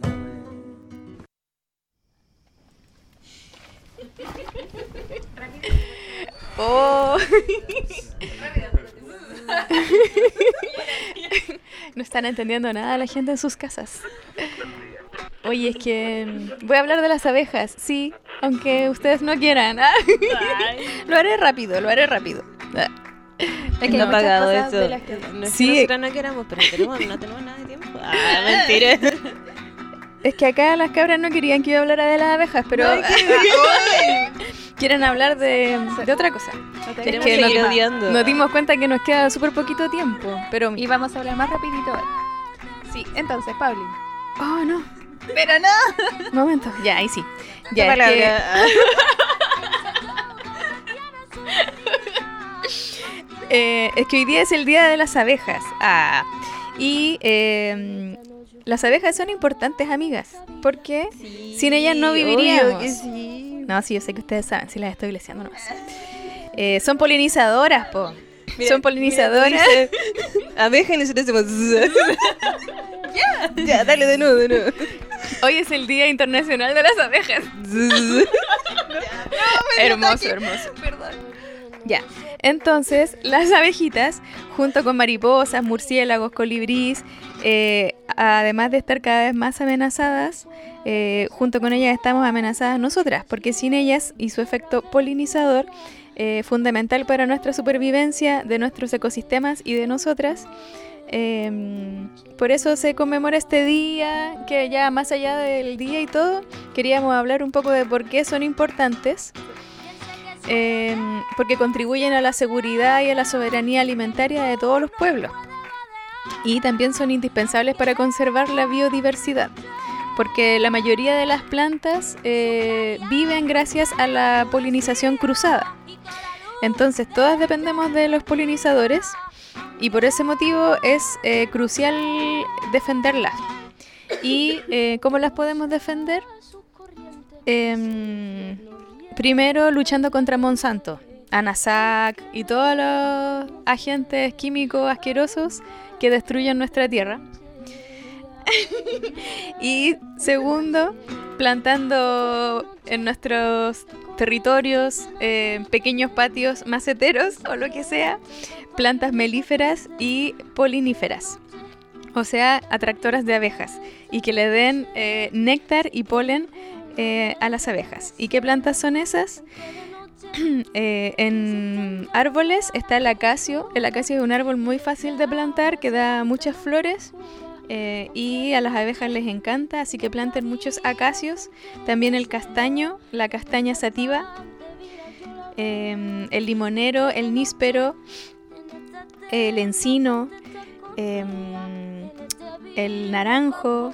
Speaker 5: Oh. No están entendiendo nada la gente en sus casas. Oye, es que voy a hablar de las abejas, sí, aunque ustedes no quieran. Lo haré rápido.
Speaker 4: Es que no ha pagado eso.
Speaker 5: No es
Speaker 4: Sí.
Speaker 5: que
Speaker 4: Nosotros no queramos, pero no tenemos nada de tiempo. Mentira.
Speaker 5: Es que acá las cabras no querían que yo hablara de las abejas, pero quieren hablar de otra cosa. Es
Speaker 4: Queremos
Speaker 5: que
Speaker 4: seguir odiando.
Speaker 5: nos dimos cuenta que nos queda súper poquito tiempo, pero...
Speaker 6: Y vamos a hablar más rapidito hoy. Sí, entonces, Pauli.
Speaker 5: Oh, no.
Speaker 6: Pero no.
Speaker 5: Momento. Ya, ahí sí. Ya,
Speaker 4: Esta
Speaker 5: es que-
Speaker 4: palabra.
Speaker 5: es que hoy día es el día de las abejas. Y las abejas son importantes, amigas, porque sin ellas no viviríamos.
Speaker 4: Obvio que sí.
Speaker 5: No, sí, yo sé que ustedes saben, si las estoy leseando nomás. Son polinizadoras, po. Son polinizadoras.
Speaker 4: Mira, tú dices, abeja y nosotros decimos. Ya, dale de nuevo.
Speaker 5: Hoy es el Día Internacional de las Abejas. Hermoso. Ya, entonces las abejitas, junto con mariposas, murciélagos, colibrís, además de estar cada vez más amenazadas, junto con ellas estamos amenazadas nosotras, porque sin ellas y su efecto polinizador, fundamental para nuestra supervivencia de nuestros ecosistemas y de nosotras, Por eso se conmemora este día, que ya más allá del día y todo, queríamos hablar un poco de por qué son importantes. Porque contribuyen a la seguridad y a la soberanía alimentaria de todos los pueblos. Y también son indispensables para conservar la biodiversidad, porque la mayoría de las plantas viven gracias a la polinización cruzada. Entonces todas dependemos de los polinizadores y por ese motivo es crucial defenderlas. ¿Y cómo las podemos defender? Primero luchando contra Monsanto, Anasac y todos los agentes químicos asquerosos que destruyen nuestra tierra. Y segundo, plantando en nuestros territorios, pequeños patios maceteros o lo que sea, plantas melíferas y poliníferas, o sea, atractoras de abejas, y que le den néctar y polen a las abejas. ¿Y qué plantas son esas? En árboles está el acacio. El acacio es un árbol muy fácil de plantar que da muchas flores y a las abejas les encanta, así que planten muchos acacios. También el castaño, la castaña sativa, el limonero, el níspero, el encino, el naranjo,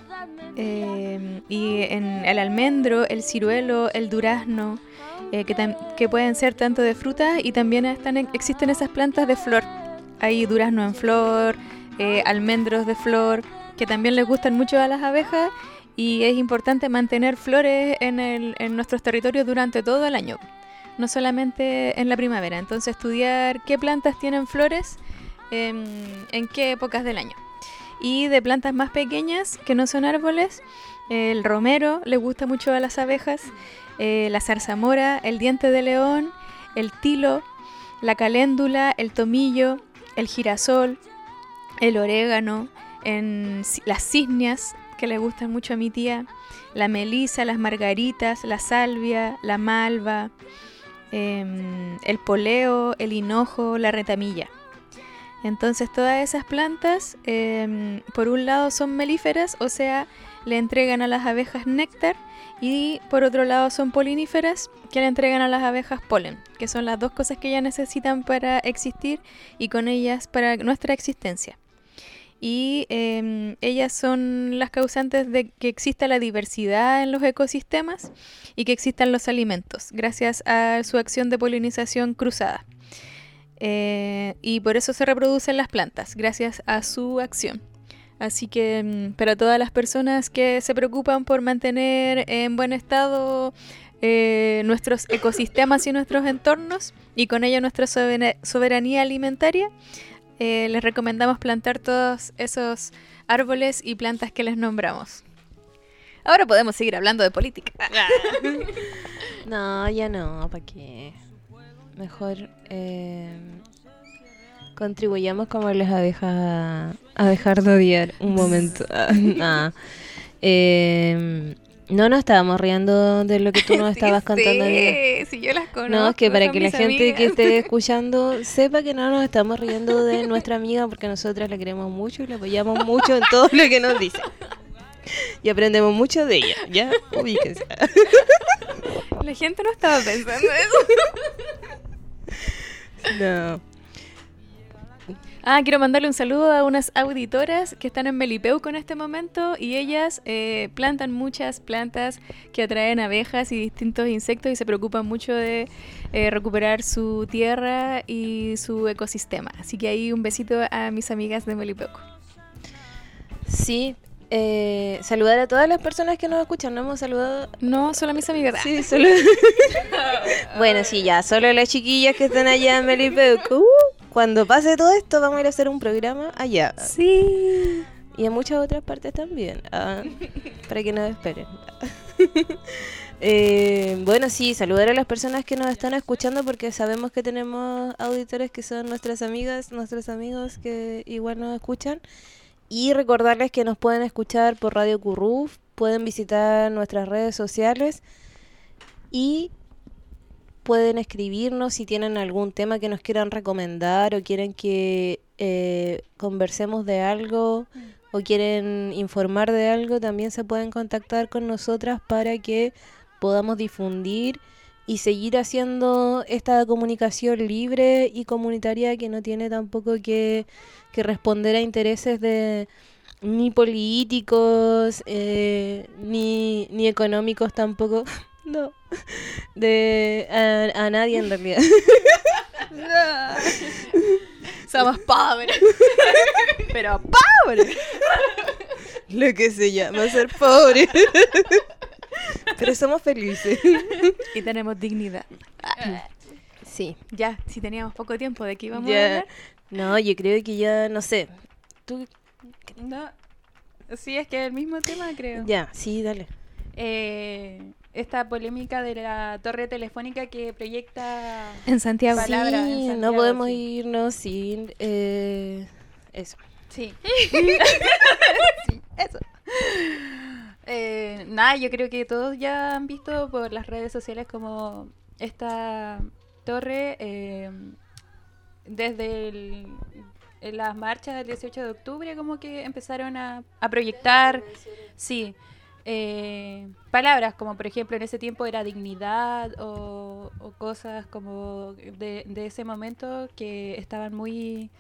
Speaker 5: y el almendro, el ciruelo, el durazno, que pueden ser tanto de frutas y también existen esas plantas de flor. Hay durazno en flor, almendros de flor, que también les gustan mucho a las abejas, y es importante mantener flores en nuestros territorios durante todo el año, no solamente en la primavera. Entonces estudiar qué plantas tienen flores en qué épocas del año. Y de plantas más pequeñas, que no son árboles, el romero le gusta mucho a las abejas, la zarzamora, el diente de león, el tilo, la caléndula, el tomillo, el girasol, el orégano, las cisnias, que le gustan mucho a mi tía, la melisa, las margaritas, la salvia, la malva, el poleo, el hinojo, la retamilla. Entonces todas esas plantas, por un lado son melíferas, o sea, le entregan a las abejas néctar, y por otro lado son poliníferas, que le entregan a las abejas polen, que son las dos cosas que ellas necesitan para existir y con ellas para nuestra existencia. Y ellas son las causantes de que exista la diversidad en los ecosistemas y que existan los alimentos, gracias a su acción de polinización cruzada. Y por eso se reproducen las plantas, gracias a su acción. Así que para todas las personas que se preocupan por mantener en buen estado nuestros ecosistemas y nuestros entornos, y con ello nuestra soberanía alimentaria, les recomendamos plantar todos esos árboles y plantas que les nombramos. Ahora podemos seguir hablando de política.
Speaker 4: No, ya no, ¿para qué? Mejor contribuyamos como las abejas a dejar de odiar un momento. No nos estábamos riendo de lo que tú nos estabas contando.
Speaker 5: Sí, yo las conozco.
Speaker 4: No, es que para
Speaker 5: son
Speaker 4: que la
Speaker 5: mis
Speaker 4: gente
Speaker 5: amigas.
Speaker 4: que esté escuchando sepa que no nos estamos riendo de nuestra amiga, porque nosotras la queremos mucho y la apoyamos mucho en todo lo que nos dice. Y aprendemos mucho de ella, ¿ya? Ubíquense.
Speaker 5: La gente no estaba pensando eso.
Speaker 4: No.
Speaker 5: Quiero mandarle un saludo a unas auditoras que están en Melipeuco en este momento, y ellas plantan muchas plantas que atraen abejas y distintos insectos y se preocupan mucho de recuperar su tierra y su ecosistema. Así que ahí un besito a mis amigas de Melipeuco.
Speaker 4: Sí, saludar a todas las personas que nos escuchan. No hemos saludado.
Speaker 5: No, solo a mis amigas.
Speaker 4: Sí, solo. Bueno, sí, ya, solo las chiquillas que están allá en Melipeuco. Cuando pase todo esto, vamos a ir a hacer un programa allá.
Speaker 5: Sí.
Speaker 4: Y en muchas otras partes también. Para que nos esperen. Bueno, sí, saludar a las personas que nos están escuchando, porque sabemos que tenemos auditores que son nuestras amigas, nuestros amigos que igual nos escuchan. Y recordarles que nos pueden escuchar por Radio Curruf, pueden visitar nuestras redes sociales y pueden escribirnos si tienen algún tema que nos quieran recomendar o quieren que conversemos de algo o quieren informar de algo, también se pueden contactar con nosotras para que podamos difundir y seguir haciendo esta comunicación libre y comunitaria que no tiene tampoco que responder a intereses de ni políticos, ni económicos tampoco. No, a nadie en realidad.
Speaker 5: Somos pobres. Pero pobres.
Speaker 4: Lo que se llama ser pobre. Pero somos felices.
Speaker 5: Y tenemos dignidad.
Speaker 4: Sí.
Speaker 5: Ya, si teníamos poco tiempo, ¿de qué íbamos a
Speaker 4: Ya.
Speaker 5: hablar?
Speaker 4: No, yo creo que ya, no sé. ¿Tú?
Speaker 6: No, sí, es que el mismo tema, creo.
Speaker 4: Ya, sí, dale.
Speaker 6: Esta polémica de la torre telefónica que proyecta
Speaker 5: En Santiago.
Speaker 6: Palabras en
Speaker 4: Sí, no
Speaker 6: Santiago,
Speaker 4: podemos
Speaker 6: sí.
Speaker 4: irnos sin eso.
Speaker 6: Sí. Sí, eso. Nada, yo creo que todos ya han visto por las redes sociales como esta torre, desde las marchas del 18 de octubre, como que empezaron a proyectar, sí, palabras como por ejemplo en ese tiempo era dignidad o cosas como de ese momento que estaban muy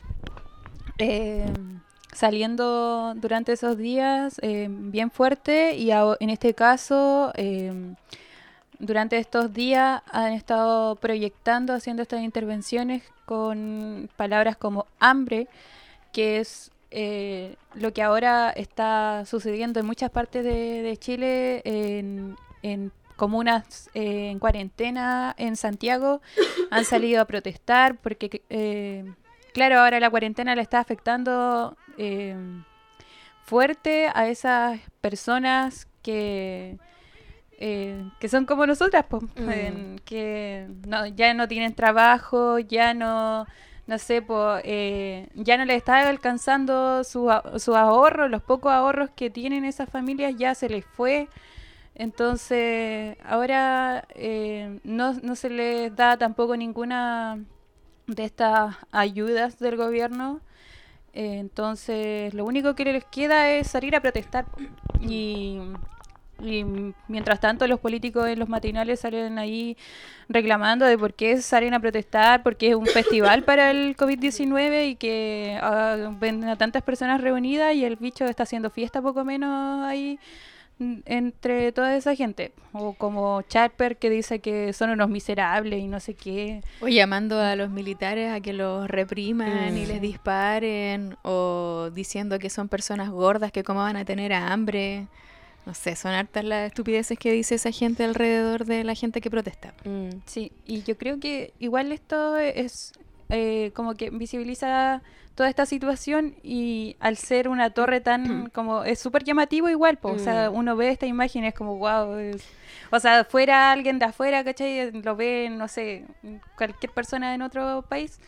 Speaker 6: saliendo durante esos días bien fuerte y en este caso durante estos días han estado proyectando, haciendo estas intervenciones con palabras como hambre, que es lo que ahora está sucediendo en muchas partes de Chile, en comunas en cuarentena en Santiago, han salido a protestar porque, claro, ahora la cuarentena le está afectando fuerte a esas personas que son como nosotras, po, que ya no tienen trabajo, ya no sé, ya no les está alcanzando su ahorro, los pocos ahorros que tienen esas familias ya se les fue. Entonces, ahora no se les da tampoco ninguna de estas ayudas del gobierno. Entonces, lo único que les queda es salir a protestar. Y mientras tanto los políticos en los matinales salen ahí reclamando de por qué salen a protestar, porque es un festival para el COVID-19 y que ven a tantas personas reunidas y el bicho está haciendo fiesta poco menos ahí entre toda esa gente. O como Charper, que dice que son unos miserables y no sé qué.
Speaker 5: O llamando a los militares a que los repriman y les disparen, o diciendo que son personas gordas, que cómo van a tener hambre. No sé, son hartas las estupideces que dice esa gente alrededor de la gente que protesta.
Speaker 6: Sí, y yo creo que igual esto es como que visibiliza toda esta situación, y al ser una torre tan como es súper llamativo igual, o sea, uno ve esta imagen y es como wow, o sea, fuera alguien de afuera, ¿cachai? Lo ve, no sé, cualquier persona en otro país,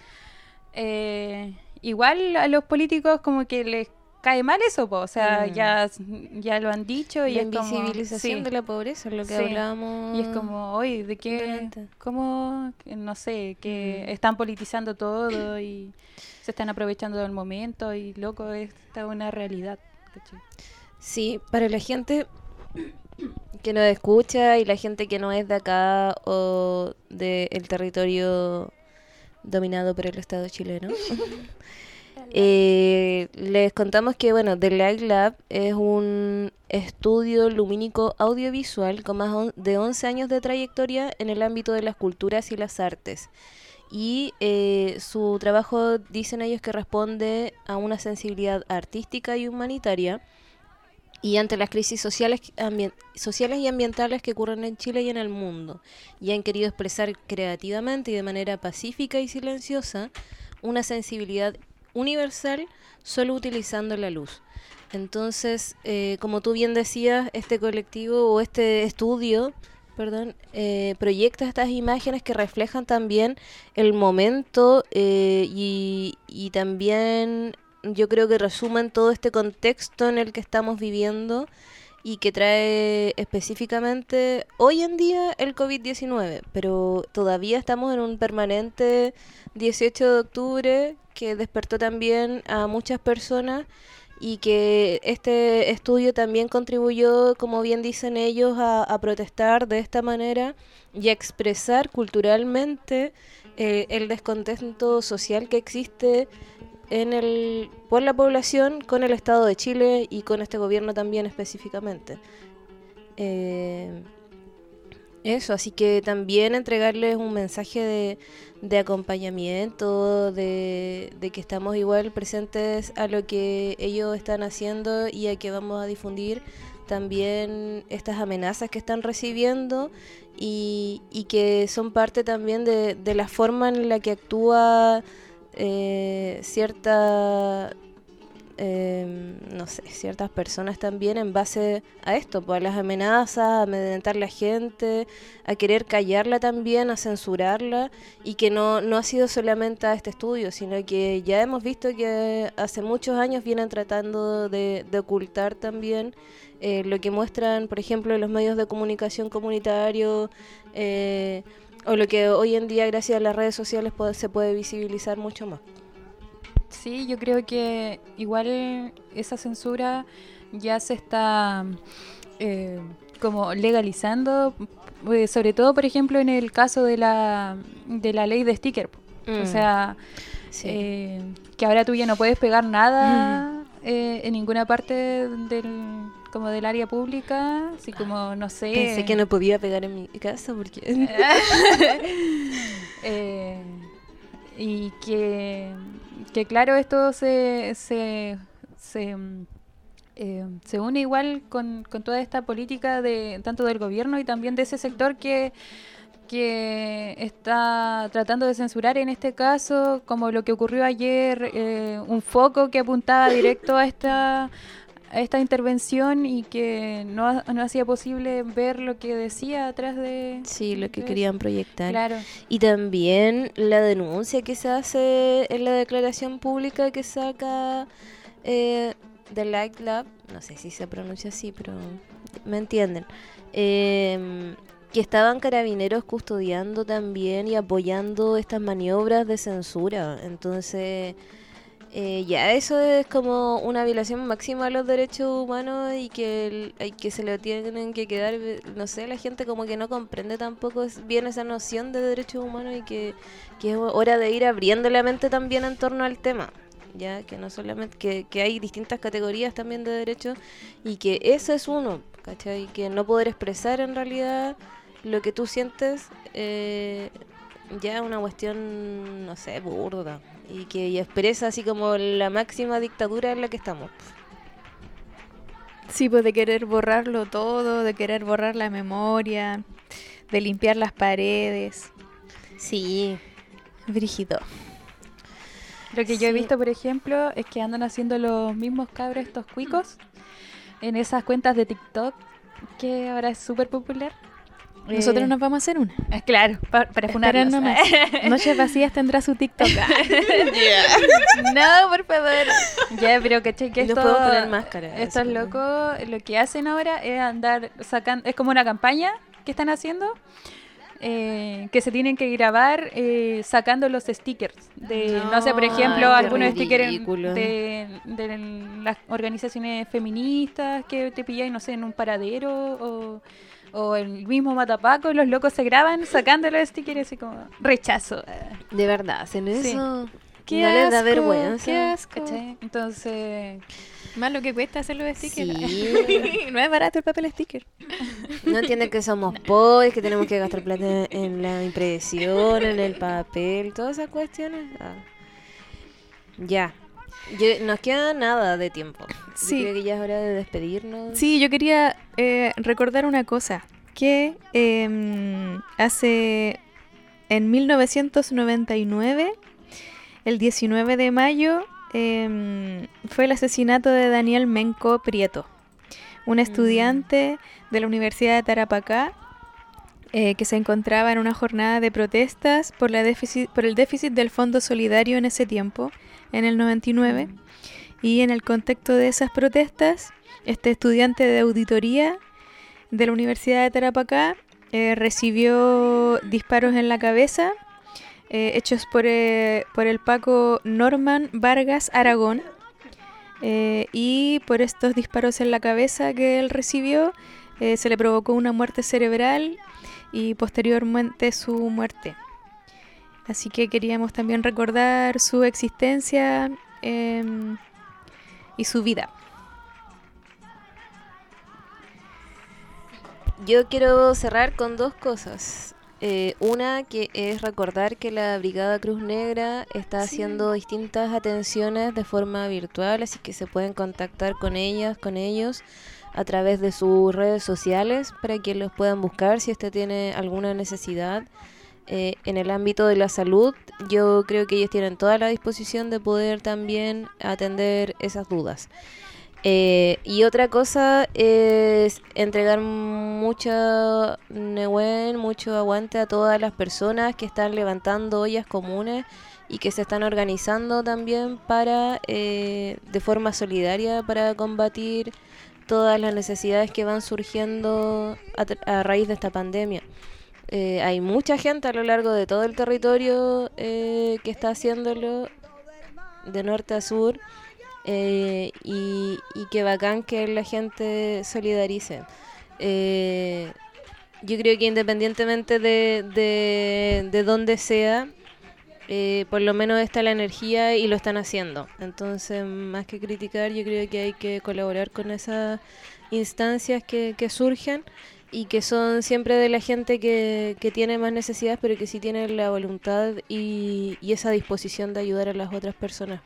Speaker 6: igual a los políticos como que les cae mal eso, o sea, ya lo han dicho y
Speaker 4: la
Speaker 6: es como
Speaker 4: invisibilización de la pobreza, lo que hablábamos.
Speaker 6: Y es como, oye, ¿de qué?
Speaker 4: delante.
Speaker 6: ¿Cómo? No sé, que están politizando todo y se están aprovechando del momento y loco, esta es una realidad. ¿Cachai?
Speaker 4: Sí, para la gente que nos escucha y la gente que no es de acá o del territorio dominado por el Estado chileno, les contamos que, bueno, The Light Lab es un estudio lumínico audiovisual con más de 11 años de trayectoria en el ámbito de las culturas y las artes. Y su trabajo, dicen ellos, que responde a una sensibilidad artística y humanitaria, y ante las crisis sociales y ambientales que ocurren en Chile y en el mundo, y han querido expresar creativamente y de manera pacífica y silenciosa una sensibilidad universal solo utilizando la luz. Entonces, como tú bien decías, este colectivo o este estudio, proyecta estas imágenes que reflejan también el momento y también yo creo que resumen todo este contexto en el que estamos viviendo y que trae específicamente hoy en día el COVID-19, pero todavía estamos en un permanente 18 de octubre que despertó también a muchas personas y que este estudio también contribuyó, como bien dicen ellos, a protestar de esta manera y a expresar culturalmente el descontento social que existe por la población con el Estado de Chile y con este gobierno también específicamente. Eso, así que también entregarles un mensaje de acompañamiento, de que estamos igual presentes a lo que ellos están haciendo y a que vamos a difundir también estas amenazas que están recibiendo y que son parte también de la forma en la que actúa ciertas personas también en base a esto, pues, a las amenazas, a amedrentar a la gente, a querer callarla también, a censurarla, y que no ha sido solamente a este estudio, sino que ya hemos visto que hace muchos años vienen tratando de ocultar también lo que muestran, por ejemplo, los medios de comunicación comunitarios, o lo que hoy en día, gracias a las redes sociales, se puede visibilizar mucho más.
Speaker 6: Sí, yo creo que igual esa censura ya se está como legalizando, sobre todo, por ejemplo, en el caso de la ley de sticker. O sea,
Speaker 4: sí.
Speaker 6: Que ahora tú ya no puedes pegar nada en ninguna parte del área pública, así como, no sé...
Speaker 4: Pensé que no podía pegar en mi casa porque...
Speaker 6: y que claro, esto se une igual con toda esta política tanto del gobierno y también de ese sector que está tratando de censurar, en este caso, como lo que ocurrió ayer, un foco que apuntaba directo a esta intervención y que no hacía posible ver lo que decía atrás de...
Speaker 4: Sí, lo que querían proyectar.
Speaker 6: Claro.
Speaker 4: Y también la denuncia que se hace en la declaración pública que saca The Light Lab, no sé si se pronuncia así, pero me entienden, que estaban carabineros custodiando también y apoyando estas maniobras de censura. Entonces... ya eso es como una violación máxima a los derechos humanos y que se le tienen que quedar, no sé, la gente como que no comprende tampoco bien esa noción de derechos humanos y que es hora de ir abriendo la mente también en torno al tema, ya que no solamente que hay distintas categorías también de derechos y que eso es uno, ¿cachai? Que no poder expresar en realidad lo que tú sientes ya es una cuestión, no sé, burda. Y que expresa así como la máxima dictadura en la que estamos.
Speaker 5: Sí, pues de querer borrarlo todo, de querer borrar la memoria, de limpiar las paredes.
Speaker 4: Sí.
Speaker 5: Brígido.
Speaker 6: Lo que yo he visto, por ejemplo, es que andan haciendo los mismos cabros, estos cuicos, en esas cuentas de TikTok, que ahora es súper popular.
Speaker 5: Nosotros nos vamos a hacer una.
Speaker 6: Claro, para funarnos.
Speaker 5: nomás. Noches Vacías tendrá su TikTok. No, por favor.
Speaker 6: Ya, pero ¿cachai? Que
Speaker 4: nos podemos poner máscara.
Speaker 6: Estos locos lo que hacen ahora es andar sacando... Es como una campaña que están haciendo, que se tienen que grabar sacando los stickers. No sé, por ejemplo, algunos stickers de las organizaciones feministas que te pilláis, no sé, en un paradero o el mismo matapaco, y los locos se graban sacando los stickers así como rechazo.
Speaker 4: ¿De verdad hacen eso?
Speaker 5: Sí. Qué
Speaker 4: ¿No
Speaker 5: asco,
Speaker 4: les da vergüenza?
Speaker 5: Qué asco.
Speaker 6: ¿Cachai? Entonces...
Speaker 5: Más lo que cuesta hacer los stickers.
Speaker 4: Sí.
Speaker 5: No es barato el papel sticker.
Speaker 4: No entienden que somos pobres, que tenemos que gastar plata en la impresión, en el papel, todas esas cuestiones. Ya. Nos queda nada de tiempo.
Speaker 5: Sí.
Speaker 4: Yo creo que ya es hora de despedirnos.
Speaker 5: Sí, yo quería recordar una cosa. Que en 1999, el 19 de mayo, fue el asesinato de Daniel Menco Prieto, un estudiante de la Universidad de Tarapacá que se encontraba en una jornada de protestas por el déficit del Fondo Solidario en ese tiempo, en el 99, Y en el contexto de esas protestas, este estudiante de auditoría de la Universidad de Tarapacá recibió disparos en la cabeza hechos por el Paco Norman Vargas Aragón, y por estos disparos en la cabeza que él recibió se le provocó una muerte cerebral y posteriormente su muerte. Así que queríamos también recordar su existencia y su vida.
Speaker 4: Yo quiero cerrar con dos cosas. Una que es recordar que la Brigada Cruz Negra está haciendo distintas atenciones de forma virtual, así que se pueden contactar con ellas, con ellos a través de sus redes sociales para que los puedan buscar si usted tiene alguna necesidad en el ámbito de la salud. Yo creo que ellos tienen toda la disposición de poder también atender esas dudas. Y otra cosa es entregar mucha nehuen, mucho aguante a todas las personas que están levantando ollas comunes y que se están organizando también para de forma solidaria para combatir todas las necesidades que van surgiendo a raíz de esta pandemia. Hay mucha gente a lo largo de todo el territorio que está haciéndolo de norte a sur. Y qué bacán que la gente solidarice. Yo creo que independientemente de dónde sea, por lo menos está la energía y lo están haciendo. Entonces, más que criticar, yo creo que hay que colaborar con esas instancias que surgen y que son siempre de la gente que tiene más necesidades, pero que sí tiene la voluntad y esa disposición de ayudar a las otras personas.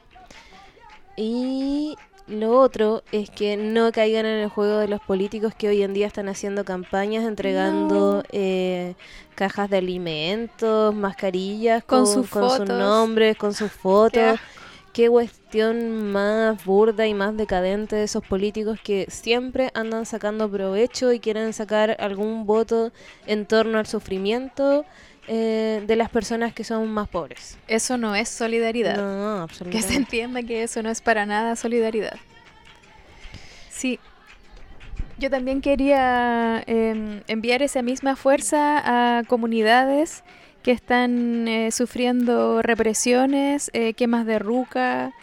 Speaker 4: Y lo otro es que no caigan en el juego de los políticos que hoy en día están haciendo campañas entregando cajas de alimentos, mascarillas con sus nombres, con sus fotos. Qué cuestión más burda y más decadente de esos políticos que siempre andan sacando provecho y quieren sacar algún voto en torno al sufrimiento de las personas que son más pobres.
Speaker 5: Eso no es solidaridad.
Speaker 4: No, absolutamente.
Speaker 5: Que se entienda que eso no es para nada solidaridad. Sí. Yo también quería enviar esa misma fuerza a comunidades que están sufriendo represiones, quemas de ruca,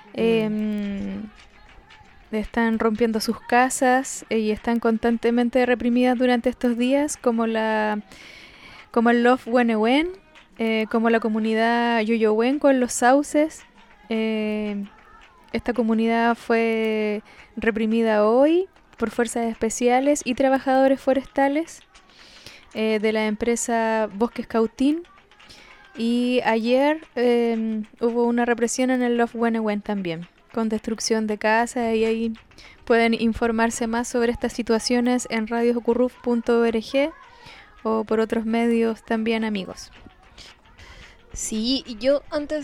Speaker 5: están rompiendo sus casas y están constantemente reprimidas durante estos días, como el Love Wenehuen, como la comunidad Yoyohuenco en Los Sauces. Esta comunidad fue reprimida hoy por fuerzas especiales y trabajadores forestales de la empresa Bosques Cautín. Y ayer hubo una represión en el Love Wenehuen también, con destrucción de casas, y ahí pueden informarse más sobre estas situaciones en radiocurruf.org o por otros medios también, amigos.
Speaker 4: Sí, y yo antes,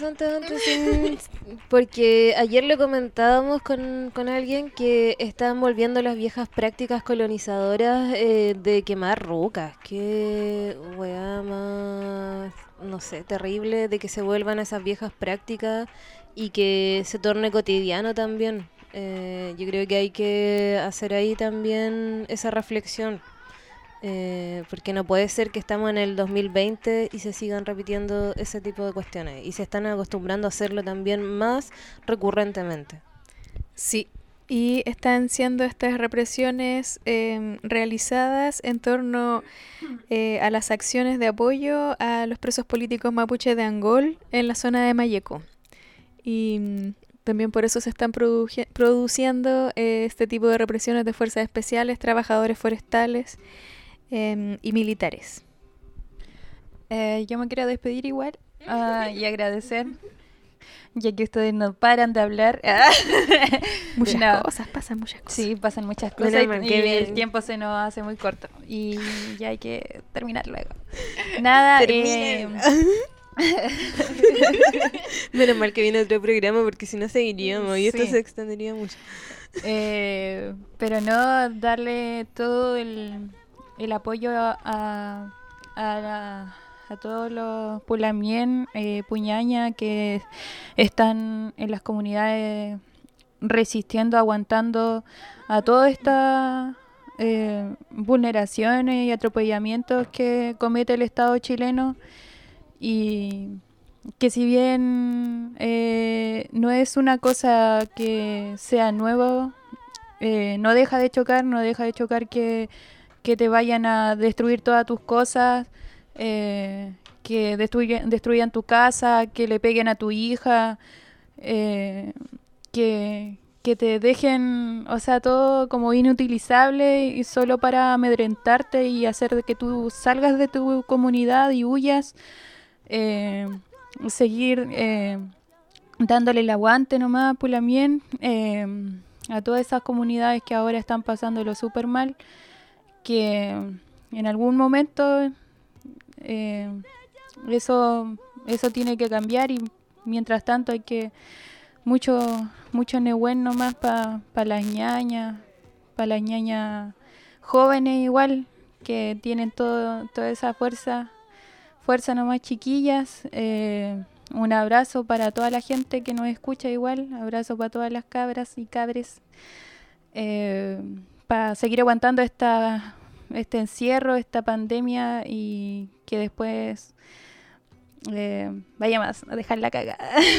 Speaker 4: porque ayer le comentábamos con alguien que estaban volviendo las viejas prácticas colonizadoras de quemar rucas. Qué weá más, no sé, terrible de que se vuelvan esas viejas prácticas y que se torne cotidiano también. Yo creo que hay que hacer ahí también esa reflexión. Porque no puede ser que estamos en el 2020 y se sigan repitiendo ese tipo de cuestiones y se están acostumbrando a hacerlo también más recurrentemente.
Speaker 5: Sí, y están siendo estas represiones realizadas en torno a las acciones de apoyo a los presos políticos mapuches de Angol en la zona de Mayeco. Y también por eso se están produciendo este tipo de represiones de fuerzas especiales, trabajadores forestales y militares.
Speaker 6: Yo me quiero despedir igual y agradecer, ya que ustedes no paran de hablar.
Speaker 5: Muchas cosas, pasan muchas cosas.
Speaker 6: Sí, pasan muchas cosas y el tiempo se nos hace muy corto y ya hay que terminar luego. Nada,
Speaker 4: menos mal que viene otro programa, porque si no seguiríamos y esto se extendería mucho.
Speaker 6: Pero no darle todo el apoyo a todos los pulamien, puñaña que están en las comunidades resistiendo, aguantando a todas estas vulneraciones y atropellamientos que comete el Estado chileno, y que si bien no es una cosa que sea nuevo, no deja de chocar que te vayan a destruir todas tus cosas, que destruyan tu casa, que le peguen a tu hija, que te dejen, o sea, todo como inutilizable y solo para amedrentarte y hacer que tú salgas de tu comunidad y huyas. Seguir dándole el aguante nomás, Pulamien, a todas esas comunidades que ahora están pasándolo súper mal, que en algún momento eso tiene que cambiar, y mientras tanto hay que mucho Nehuen nomás para las ñañas jóvenes igual, que tienen toda esa fuerza nomás, chiquillas. Un abrazo para toda la gente que nos escucha igual, abrazo para todas las cabras y cabres, para seguir aguantando este encierro, esta pandemia, y que después vaya más a dejar la cagada.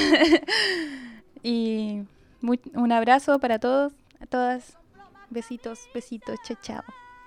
Speaker 6: Y un abrazo para todos, a todas, besitos, chao, chao.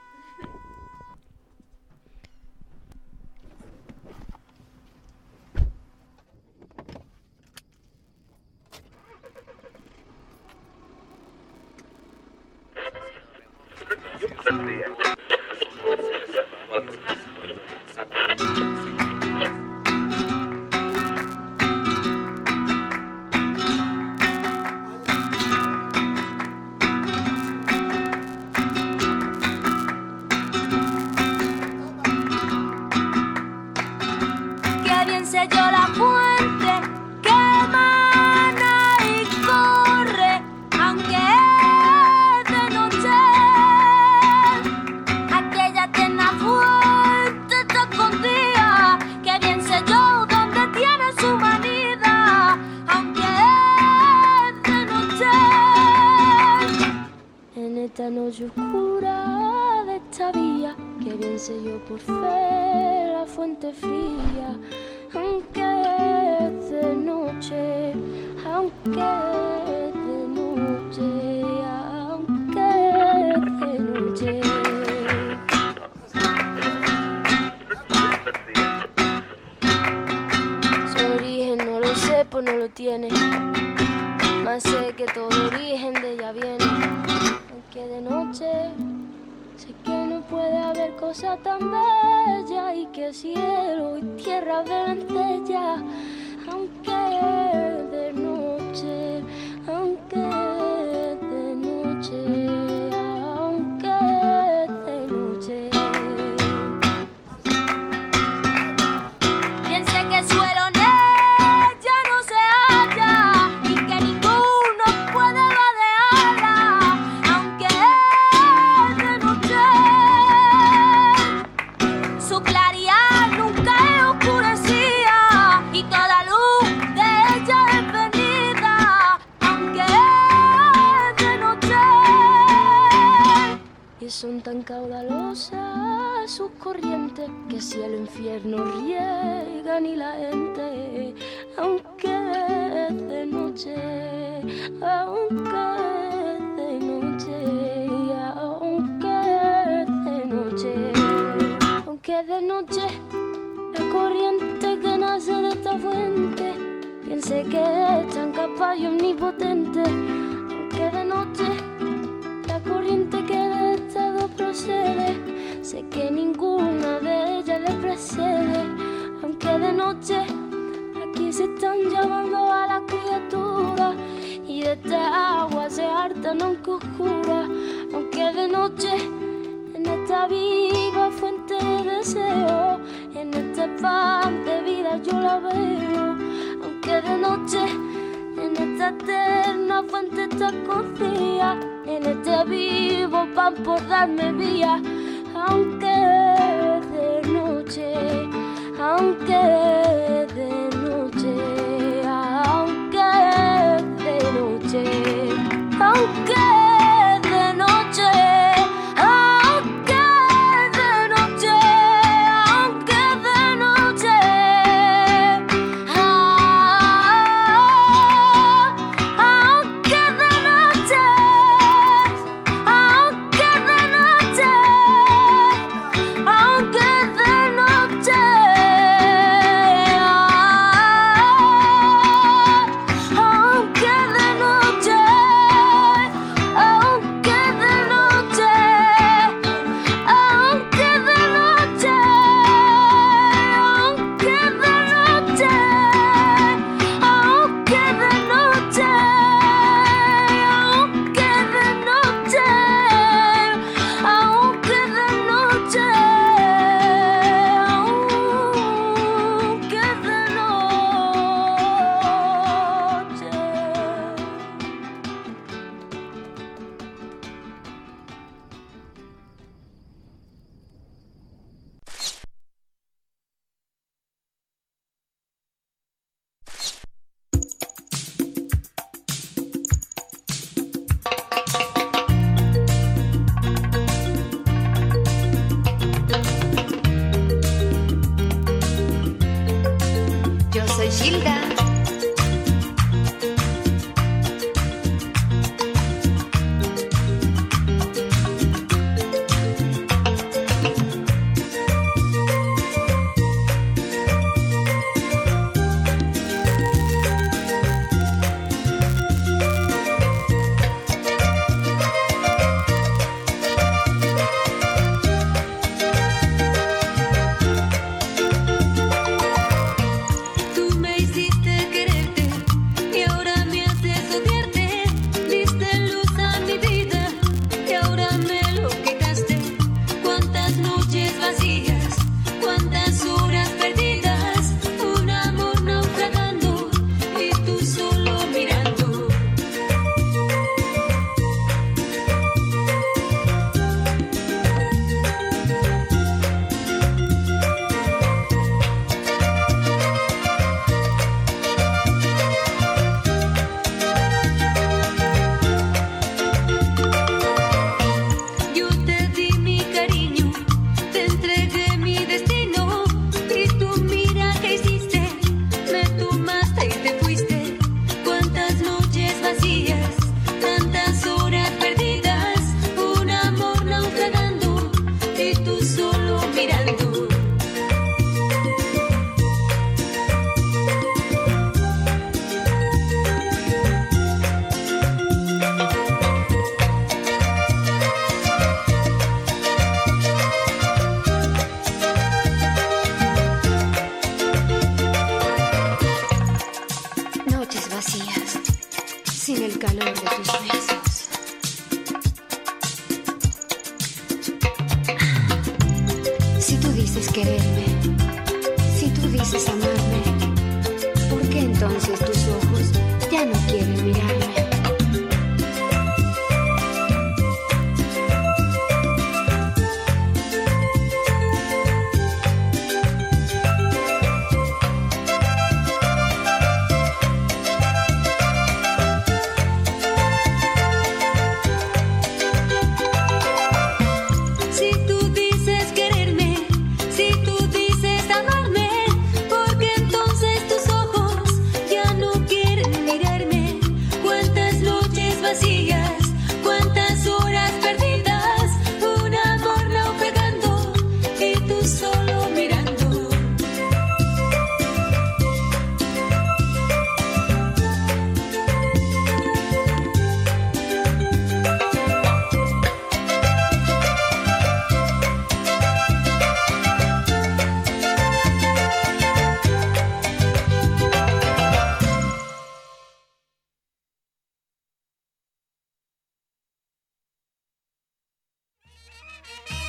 Speaker 1: Qué bien selló la fuente que emana y corre, aunque es de noche. Aquella tierna fuente está escondida, que bien selló donde tiene su manida, aunque es de noche. En esta noche oscura de esta vía, que bien selló por fe la fuente fría, aunque es de noche, aunque es de noche, aunque es de noche. Su origen no lo sé, pues no lo tiene, más sé que todo origen de ella viene, aunque de noche. Sé que no puede haber cosa tan bella, y que cielo y tierra beben de ella, aunque es de noche, aunque es de noche, aunque es de noche. Bien sé que suelo en ella no se halla, y que ninguno puede vadearla, aunque es de noche. Su claridad nunca es oscurecida, y toda luz de ella es venida, aunque es de noche. Y son tan caudalosas sus corrientes, que cielo e infierno riegan y la gente, aunque es de noche, aunque es de noche, aunque es de noche. Aunque de noche, la corriente que nace de esta fuente, piense que es tan capaz y omnipotente. Aunque de noche, la corriente que de estas dos procede, sé que ninguna de ellas le precede. Aunque de noche, aquí se están llamando a las criaturas, y de esta agua se hartan aunque oscura. Aunque de noche, en esta viva fuente de deseo, en este pan de vida yo la veo. Aunque de noche, en esta eterna fuente está escondida, en este vivo pan por darme vía. Aunque es de noche, aunque es de noche, aunque es de noche.
Speaker 10: dices quererme, si tú dices amar.